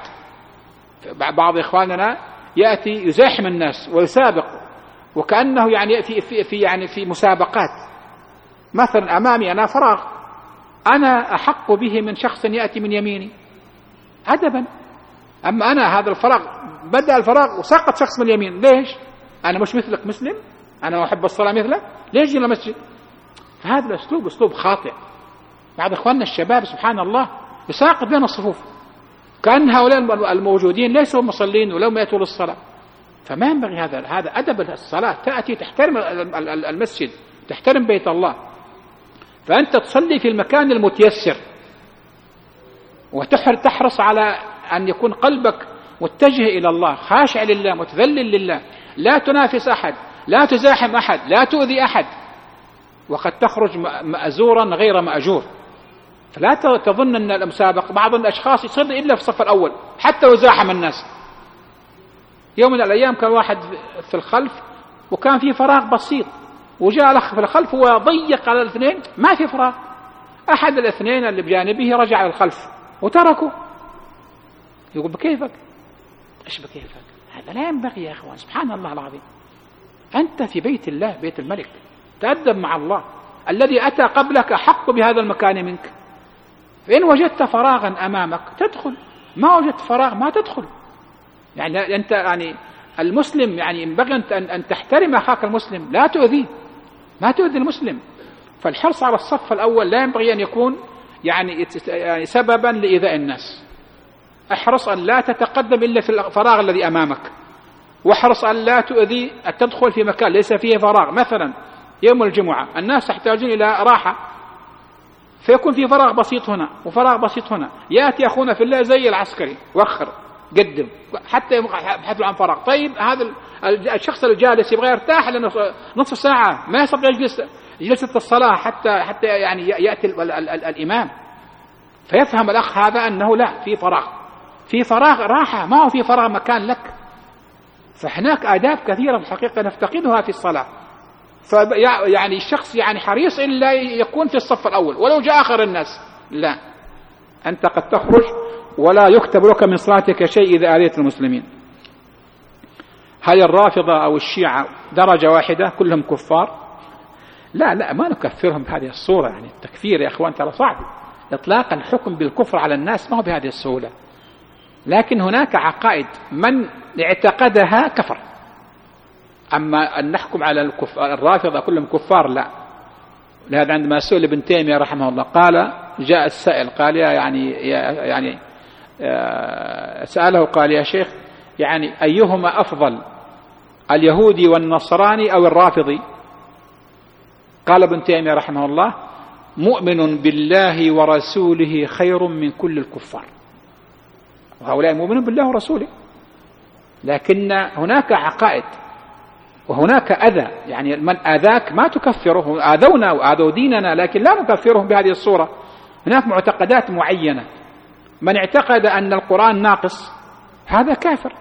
بعض إخواننا يأتي يزاحم الناس ويسابق وكأنه يعني في مسابقات. مثلا أمامي أنا فراغ، أنا أحق به من شخص يأتي من يميني أدبا، أما أنا هذا الفراغ بدأ الفراغ وسقط شخص من اليمين، ليش؟ أنا مش مثلك مسلم، أنا أحب الصلاة مثلك، ليش جينا المسجد؟ فهذا الأسلوب أسلوب خاطئ. بعض إخواننا الشباب سبحان الله يساقط بين الصفوف كأن هؤلاء الموجودين ليسوا مصلين ولم يأتوا للصلاة. فما ينبغي هذا أدب الصلاة. تأتي تحترم المسجد، تحترم بيت الله، فأنت تصلي في المكان المتيسر وتحرص على أن يكون قلبك متجه إلى الله، خاشع لله، متذلل لله، لا تنافس أحد، لا تزاحم أحد، لا تؤذي أحد، وقد تخرج مأزورا غير مأجور. فلا تظن أن المسابقة بعض الأشخاص يصل إلا في الصف الأول حتى وزاحم الناس. يوم من الأيام كان واحد في الخلف وكان في فراغ بسيط، وجاء الأخ في الخلف وضيق على الاثنين، ما في فراغ، أحد الاثنين اللي بجانبه رجع للخلف وتركه. يقول بكيفك؟ إيش بكيفك؟ هذا لا ينبغي يا أخوان، سبحان الله العظيم. أنت في بيت الله، بيت الملك، تأدب مع الله. الذي أتى قبلك أحق بهذا المكان منك. فإن وجدت فراغا أمامك تدخل، ما وجدت فراغ ما تدخل. يعني أنت يعني المسلم يعني ينبغي أن تحترم أخاك المسلم، لا تؤذيه، ما تؤذي المسلم. فالحرص على الصف الأول لا ينبغي أن يكون يعني سببا لإيذاء الناس. احرص أن لا تتقدم إلا في الفراغ الذي أمامك، واحرص أن لا تؤذي، أن تدخل في مكان ليس فيه فراغ. مثلا يوم الجمعة الناس يحتاجون إلى راحة، فيكون في فراغ بسيط هنا وفراغ بسيط هنا، يأتي أخونا في الله زي العسكري وخر قدم حتى يبحثوا عن فراغ. طيب هذا الشخص الجالس يبغى يرتاح نصف ساعة، ما يستطيع يجلس جلسة الصلاة حتى يعني يأتي الإمام. فيفهم الأخ هذا أنه لا، في فراغ راحة، ما هو في فراغ مكان لك. فهناك آداب كثيرة الحقيقة نفتقدها في الصلاة. يعني الشخص يعني حريص إلا يكون في الصف الأول ولو جاء آخر الناس، لا، أنت قد تخرج ولا يكتب لك من صلاتك شيء إذا آذيت المسلمين. هل الرافضة أو الشيعة درجة واحدة كلهم كفار؟ لا، ما نكفرهم بهذه الصورة. يعني التكفير يا أخوان ترى صعب إطلاقا، الحكم بالكفر على الناس ما هو بهذه السهولة، لكن هناك عقائد من اعتقدها كفر. أما أن نحكم على الرافضة كلهم كفار لا. لهذا عندما سئل ابن تيمية رحمه الله قال، جاء السائل قال يعني سأله قال يا شيخ يعني أيهما أفضل، اليهودي والنصراني أو الرافضي؟ قال ابن تيمية رحمه الله مؤمن بالله ورسوله خير من كل الكفار. وهؤلاء مؤمنون بالله ورسوله، لكن هناك عقائد وهناك أذى. يعني من آذاك ما تكفره، آذونا وآذوا ديننا، لكن لا نكفرهم بهذه الصورة. هناك معتقدات معينة، من اعتقد أن القرآن ناقص هذا كافر،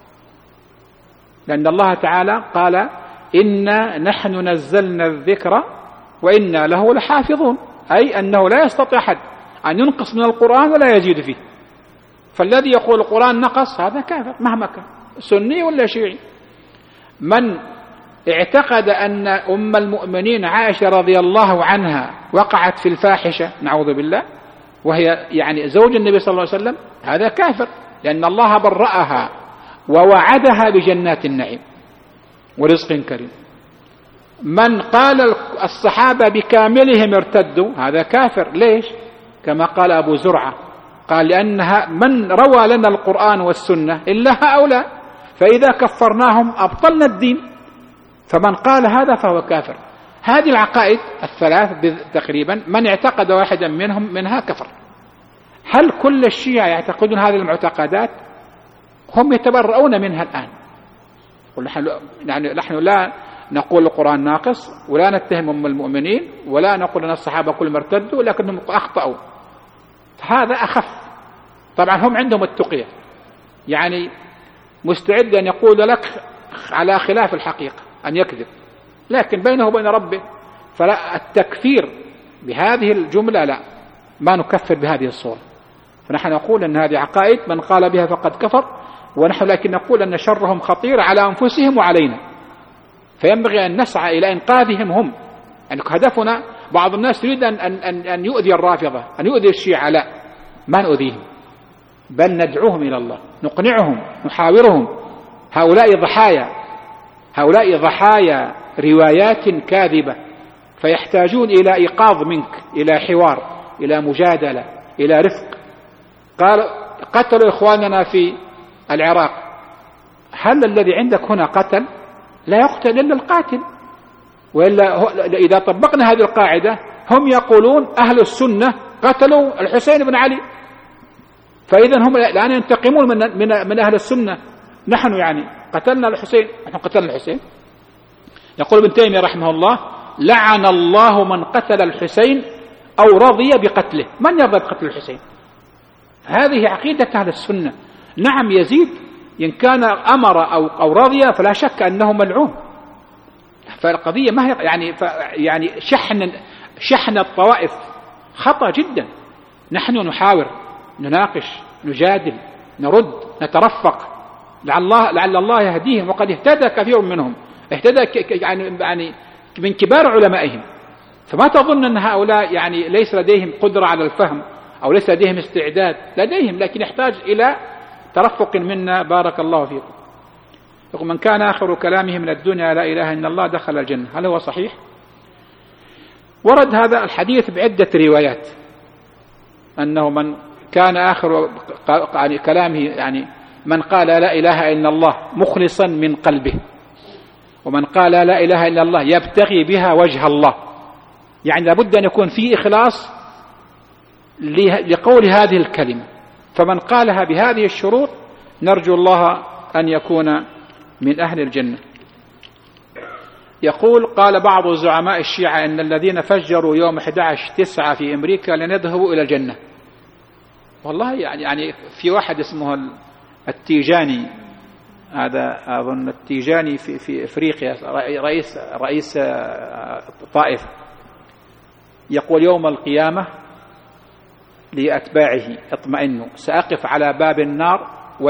لأن الله تعالى قال إنا نحن نزلنا الذكر وإنا له لحافظون، أي أنه لا يستطيع أحد أن ينقص من القرآن ولا يزيد فيه. فالذي يقول القرآن نقص هذا كافر مهما كان، سني ولا شيعي. من اعتقد أن أم المؤمنين عائشة رضي الله عنها وقعت في الفاحشة نعوذ بالله وهي يعني زوج النبي صلى الله عليه وسلم هذا كافر، لأن الله برأها ووعدها بجنات النعيم ورزق كريم. من قال الصحابة بكاملهم ارتدوا هذا كافر. ليش؟ كما قال أبو زرعة قال لأنها من روى لنا القرآن والسنة إلا هؤلاء، فإذا كفرناهم أبطلنا الدين. فمن قال هذا فهو كافر. هذه العقائد الثلاث تقريبا من اعتقد واحدا منها كفر. هل كل الشيعة يعتقدون هذه المعتقدات؟ هم يتبرؤون منها الآن. نحن لا نقول القرآن ناقص ولا نتهم أم المؤمنين ولا نقول أن الصحابة كلهم ارتدوا، لكنهم أخطأوا. هذا أخف. طبعا هم عندهم التقية، يعني مستعد أن يقول لك على خلاف الحقيقة أن يكذب، لكن بينه وبين ربه. فلا التكفير بهذه الجملة لا، ما نكفر بهذه الصورة. فنحن نقول أن هذه عقائد من قال بها فقد كفر، ونحن لكن نقول أن شرهم خطير على أنفسهم وعلينا، فينبغي أن نسعى إلى إنقاذهم هم. يعني هدفنا بعض الناس يريد أن يؤذي الرافضة، أن يؤذي الشيعة، لا، ما نؤذيهم بل ندعوهم إلى الله، نقنعهم، نحاورهم. هؤلاء ضحايا روايات كاذبة، فيحتاجون إلى إيقاظ منك، إلى حوار، إلى مجادلة، إلى رفق. قال قتلوا إخواننا في العراق، هل الذي عندك هنا قتل؟ لا يقتل إلا القاتل. وإلا إذا طبقنا هذه القاعدة هم يقولون أهل السنة قتلوا الحسين بن علي، فإذا هم الآن ينتقمون من أهل السنة. نحن يعني قتلنا الحسين، نحن قتلنا الحسين. يقول ابن تيمية رحمه الله لعن الله من قتل الحسين أو رضي بقتله. من يرضى بقتل الحسين؟ هذه عقيدة أهل السنة. نعم يزيد إن كان أمر أو رضي فلا شك أنه ملعون. فالقضية ما هي يعني شحن الطوائف خطأ جدا. نحن نحاور، نناقش، نجادل، نرد، نترفق، لعل الله يهديهم، وقد اهتدى كثير منهم، اهتدى يعني من كبار علمائهم. فما تظن أن هؤلاء يعني ليس لديهم قدرة على الفهم أو ليس لديهم استعداد، لديهم، لكن يحتاج إلى ترفق منا. بارك الله فيكم. يقول من كان آخر كلامه من الدنيا لا إله إلا الله دخل الجنة، هل هو صحيح؟ ورد هذا الحديث بعدة روايات، أنه من كان آخر كلامه يعني من قال لا إله إلا الله مخلصا من قلبه، ومن قال لا إله إلا الله يبتغي بها وجه الله، يعني لابد أن يكون فيه إخلاص لقول هذه الكلمة. فمن قالها بهذه الشروط نرجو الله أن يكون من أهل الجنة. يقول قال بعض زعماء الشيعة إن الذين فجروا يوم 11/9 في أمريكا لن يذهبوا إلى الجنة. والله يعني في واحد اسمه التيجاني، هذا أظن التيجاني في أفريقيا، رئيس طائفة، يقول يوم القيامة لأتباعه اطمئنوا سأقف على باب النار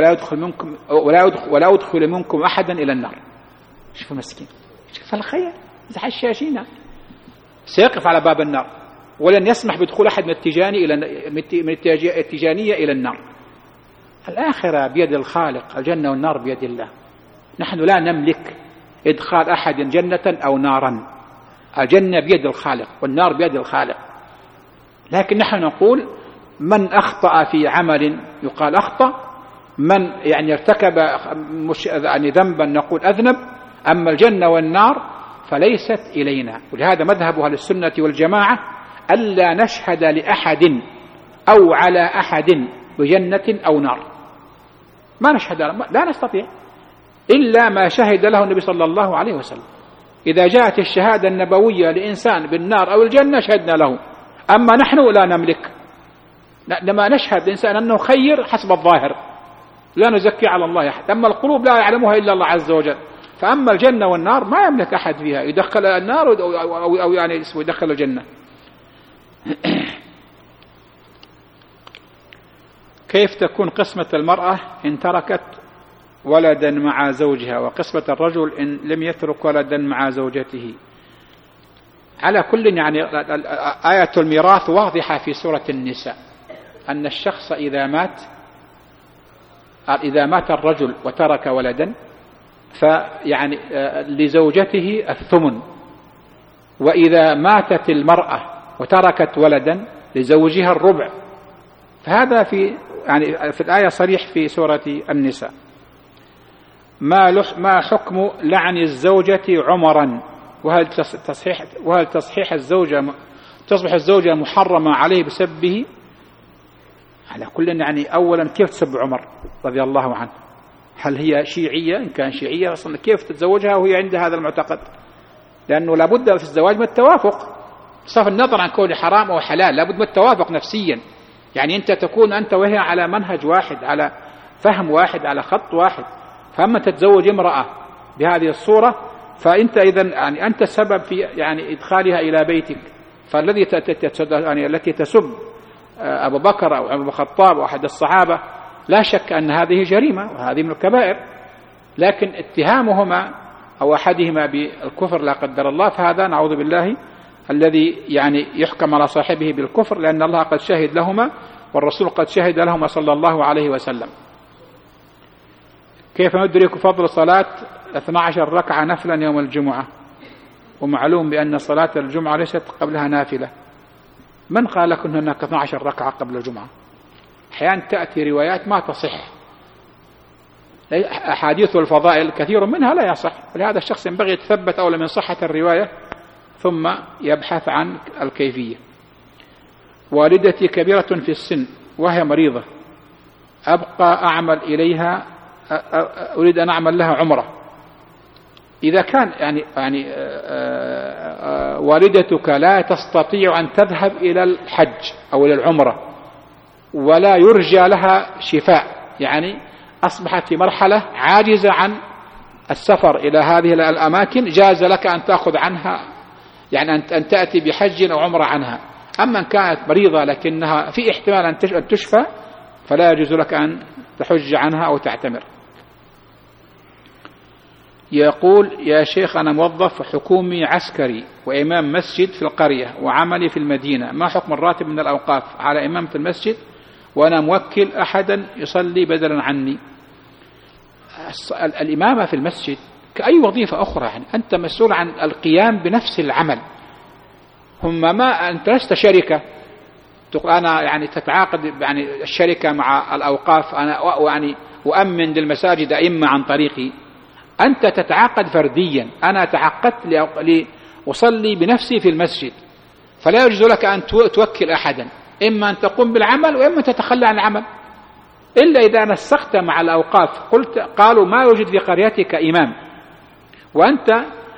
ولا أدخل منكم أحدا إلى النار. شوفوا مسكين، شوف الخير الشاشين، سيقف على باب النار ولن يسمح بدخول أحد من التيجانية إلى النار. الآخرة بيد الخالق، الجنة والنار بيد الله. نحن لا نملك إدخال أحد جنة أو نارا، الجنة بيد الخالق والنار بيد الخالق. لكن نحن نقول من أخطأ في عمل يقال أخطأ، من يعني ارتكب يعني ذنبا نقول أذنب، أما الجنة والنار فليست إلينا. ولهذا مذهب أهل السنة والجماعة ألا نشهد لأحد أو على أحد بجنة أو نار، ما نشهد، لا نستطيع إلا ما شهد له النبي صلى الله عليه وسلم. إذا جاءت الشهادة النبوية لإنسان بالنار أو الجنة شهدنا له، أما نحن لا نملك، لما نشهد الإنسان أنه خير حسب الظاهر، لا نزكي على الله أحد. أما القلوب لا يعلمها إلا الله عز وجل. فأما الجنة والنار ما يملك أحد فيها، يدخل النار أو يعني يدخل الجنة. كيف تكون قسمة المرأة إن تركت ولدا مع زوجها، وقسمة الرجل إن لم يترك ولدا مع زوجته؟ على كل يعني آية الميراث واضحة في سورة النساء، أن الشخص إذا مات الرجل وترك ولدا فيعني لزوجته الثمن، وإذا ماتت المرأة وتركت ولدا لزوجها الربع. فهذا في الآية صريح في سورة النساء. ما حكم لعن الزوجة عمرا، وهل تصحيح الزوجة تصبح الزوجة محرمة عليه بسبه؟ على كل يعني أولا كيف تسب عمر رضي الله عنه؟ هل هي شيعية؟ إن كان شيعية أصلا كيف تتزوجها وهي عند هذا المعتقد؟ لأنه لابد في الزواج من التوافق، بصرف النظر عن كونه حرام أو حلال، لابد من التوافق نفسيا. يعني أنت تكون أنت وهي على منهج واحد، على فهم واحد، على خط واحد. فأما تتزوج امرأة بهذه الصورة فأنت إذن يعني أنت السبب في يعني إدخالها إلى بيتك. فالذي يعني التي تسب أبو بكر أو عمر بن الخطاب أو أحد الصحابة لا شك أن هذه جريمة وهذه من الكبائر، لكن اتهامهما أو أحدهما بالكفر لا قدر الله فهذا نعوذ بالله الذي يعني يحكم على صاحبه بالكفر، لأن الله قد شهد لهما والرسول قد شهد لهما صلى الله عليه وسلم. كيف ندرك فضل صلاة 12 ركعة نفلا يوم الجمعة؟ ومعلوم بأن صلاة الجمعة ليست قبلها نافلة. من قال لك أن هناك 12 ركعة قبل الجمعة؟ أحيانا تأتي روايات ما تصح، أحاديث الفضائل كثير منها لا يصح، ولهذا الشخص ينبغي يتثبت أولا من صحة الرواية ثم يبحث عن الكيفية. والدتي كبيرة في السن وهي مريضة، أبقى أعمل إليها، أريد أن أعمل لها عمرة. إذا كان يعني والدتك لا تستطيع أن تذهب إلى الحج أو إلى العمرة ولا يرجى لها شفاء، يعني أصبحت في مرحلة عاجزة عن السفر إلى هذه الأماكن، جاز لك أن تأخذ عنها يعني أن تأتي بحج أو عمرة عنها. أما إن كانت مريضة لكنها في احتمال أن تشفى فلا يجوز لك أن تحج عنها أو تعتمر. يقول: يا شيخ أنا موظف حكومي عسكري وإمام مسجد في القرية وعملي في المدينة، ما حكم الراتب من الأوقاف على إمامة المسجد وأنا موكل أحدا يصلي بدلا عني؟ الإمامة في المسجد كأي وظيفة أخرى، يعني أنت مسؤول عن القيام بنفس العمل. ما أنت لست شركة تقول أنا يعني تتعاقد يعني الشركة مع الأوقاف، أنا يعني أؤمن للمساجد أئمة عن طريقي. أنت تتعاقد فرديا، أنا تعاقدت لأصلي بنفسي في المسجد، فلا يجوز لك أن توكل أحدا، إما أن تقوم بالعمل وإما تتخلى عن العمل، إلا إذا نسقت مع الأوقاف قالوا ما يوجد في قريتك إمام وأنت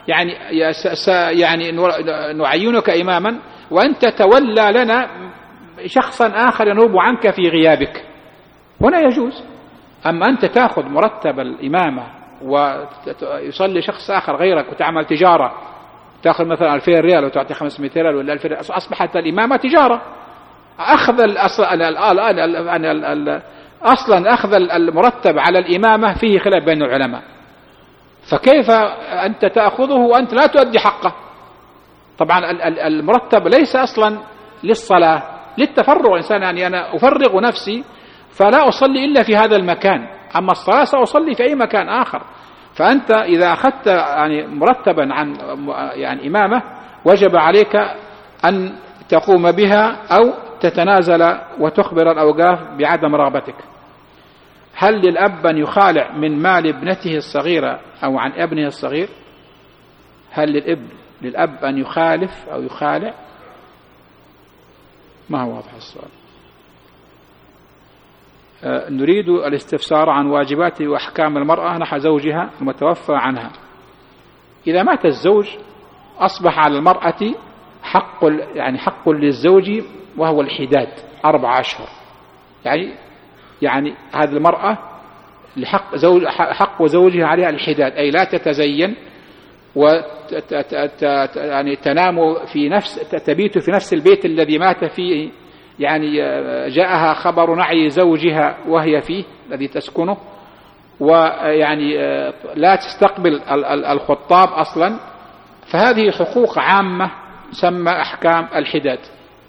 يعني نعينك إماما وأنت تولى لنا شخصا آخر ينوب عنك في غيابك، هنا يجوز. أما أنت تأخذ مرتب الإمامة ويصلي شخص آخر غيرك وتعمل تجارة، تأخذ مثلا 2000 ريال وتعطي 500 ريال ولا 1000 ريال، أصبحت الإمامة تجارة. أصلا أخذ المرتب على الإمامة فيه خلاف بين العلماء، فكيف أنت تأخذه وأنت لا تؤدي حقه؟ طبعا المرتب ليس أصلا للصلاة، للتفرغ. الإنسان يعني أنا أفرغ نفسي فلا أصلي إلا في هذا المكان، أما الصلاة سأصلي في أي مكان آخر. فأنت إذا أخذت يعني مرتبا عن يعني إمامة وجب عليك أن تقوم بها أو تتنازل وتخبر الأوقاف بعدم رغبتك. هل للأب أن يخالع من مال ابنته الصغيرة أو عن ابنه الصغير؟ هل للأب أن يخالف أو يخالع؟ ما هو واضح السؤال. نريد الاستفسار عن واجبات وأحكام المرأة نحو زوجها المتوفى عنها. إذا مات الزوج أصبح على المرأة حق للزوج وهو الحداد 4 أشهر. يعني هذه المرأة حق زوجها عليها الحداد، أي لا تتزين يعني تنام في تبيت في نفس البيت الذي مات فيه، يعني جاءها خبر نعي زوجها وهي فيه الذي تسكنه، ويعني لا تستقبل الخطاب أصلا. فهذه حقوق عامة تسمى أحكام الحداد.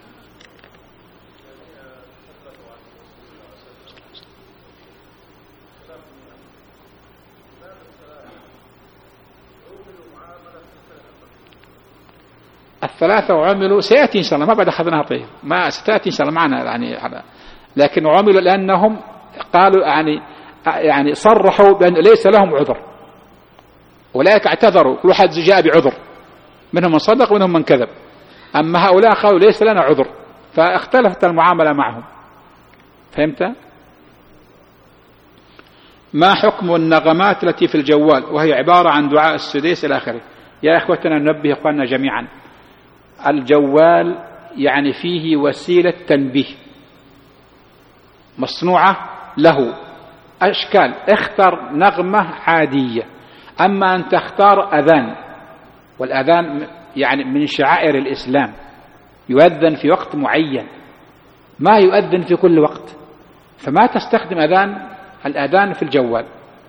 الثلاثة وعملوا سيأتي إن شاء الله، ما بعد أخذناها. طيب ما ستأتي إن شاء الله معنا يعني، لكن عملوا لأنهم قالوا يعني صرحوا بأن ليس لهم عذر، أولئك اعتذروا، كل واحد جاء بعذر، منهم من صدق ومنهم من كذب. أما هؤلاء قالوا ليس لنا عذر، فاختلفت المعاملة معهم. فهمت؟ ما حكم النغمات التي في الجوال وهي عبارة عن دعاء السديس إلى آخره؟ يا إخوتنا ننبه إخواننا جميعا، الجوال يعني فيه وسيلة تنبيه مصنوعة له أشكال. اختر نغمة عادية، أما أن تختار أذان، والأذان يعني من شعائر الإسلام، يؤذن في وقت معين، ما يؤذن في كل وقت، فما تستخدم الأذان في الجوال.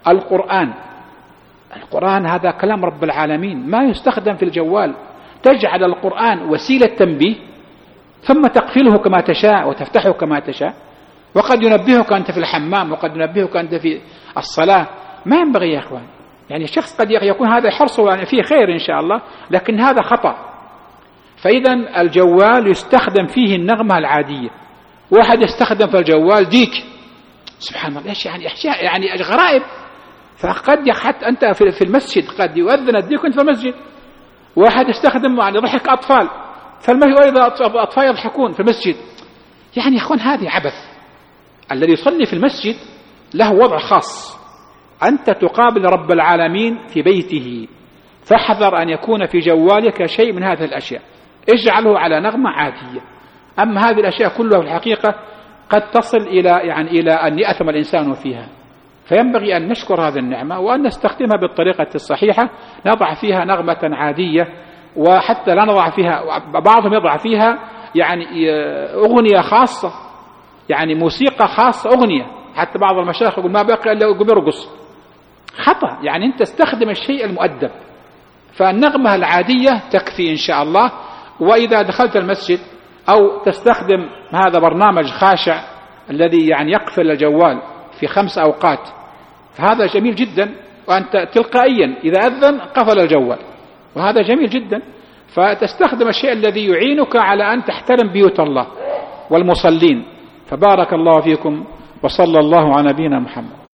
القرآن هذا كلام رب العالمين، ما يستخدم في الجوال. تجعل القرآن وسيلة تنبيه ثم تقفله كما تشاء وتفتحه كما تشاء، وقد ينبهك أنت في الحمام وقد ينبهك أنت في الصلاة. ما ينبغي يا أخوان، يعني الشخص قد يكون هذا حرصه يعني فيه خير إن شاء الله، لكن هذا خطأ. فإذا الجوال يستخدم فيه النغمة العادية. واحد يستخدم في الجوال ديك، سبحان الله، إيش يعني أشياء يعني غرائب. فقد حتى أنت في المسجد قد يؤذن الديك وأنت في المسجد. واحد يستخدم يعني ضحك أطفال، فالمسجد أيضا أطفال يضحكون في المسجد. يعني يا أخوان هذه عبث. الذي يصلي في المسجد له وضع خاص، أنت تقابل رب العالمين في بيته، فاحذر أن يكون في جوالك شيء من هذه الأشياء، اجعله على نغمة عادية. أما هذه الأشياء كلها في الحقيقة قد تصل إلى أن يأثم الإنسان فيها. فينبغي أن نشكر هذه النعمة وأن نستخدمها بالطريقة الصحيحة، نضع فيها نغمة عادية، وحتى لا نضع فيها، بعضهم يضع فيها يعني أغنية خاصة، يعني موسيقى خاصة، أغنية. حتى بعض المشايخ يقول ما بقي إلا يقول بيرقص. خطأ، يعني أنت استخدم الشيء المؤدب. فالنغمة العادية تكفي إن شاء الله. وإذا دخلت المسجد أو تستخدم هذا برنامج خاشع الذي يعني يقفل الجوال في 5 أوقات، فهذا جميل جدا، وأنت تلقائيا إذا أذن قفل الجوال، وهذا جميل جدا. فتستخدم الشيء الذي يعينك على أن تحترم بيوت الله والمصلين. فبارك الله فيكم، وصلى الله على نبينا محمد.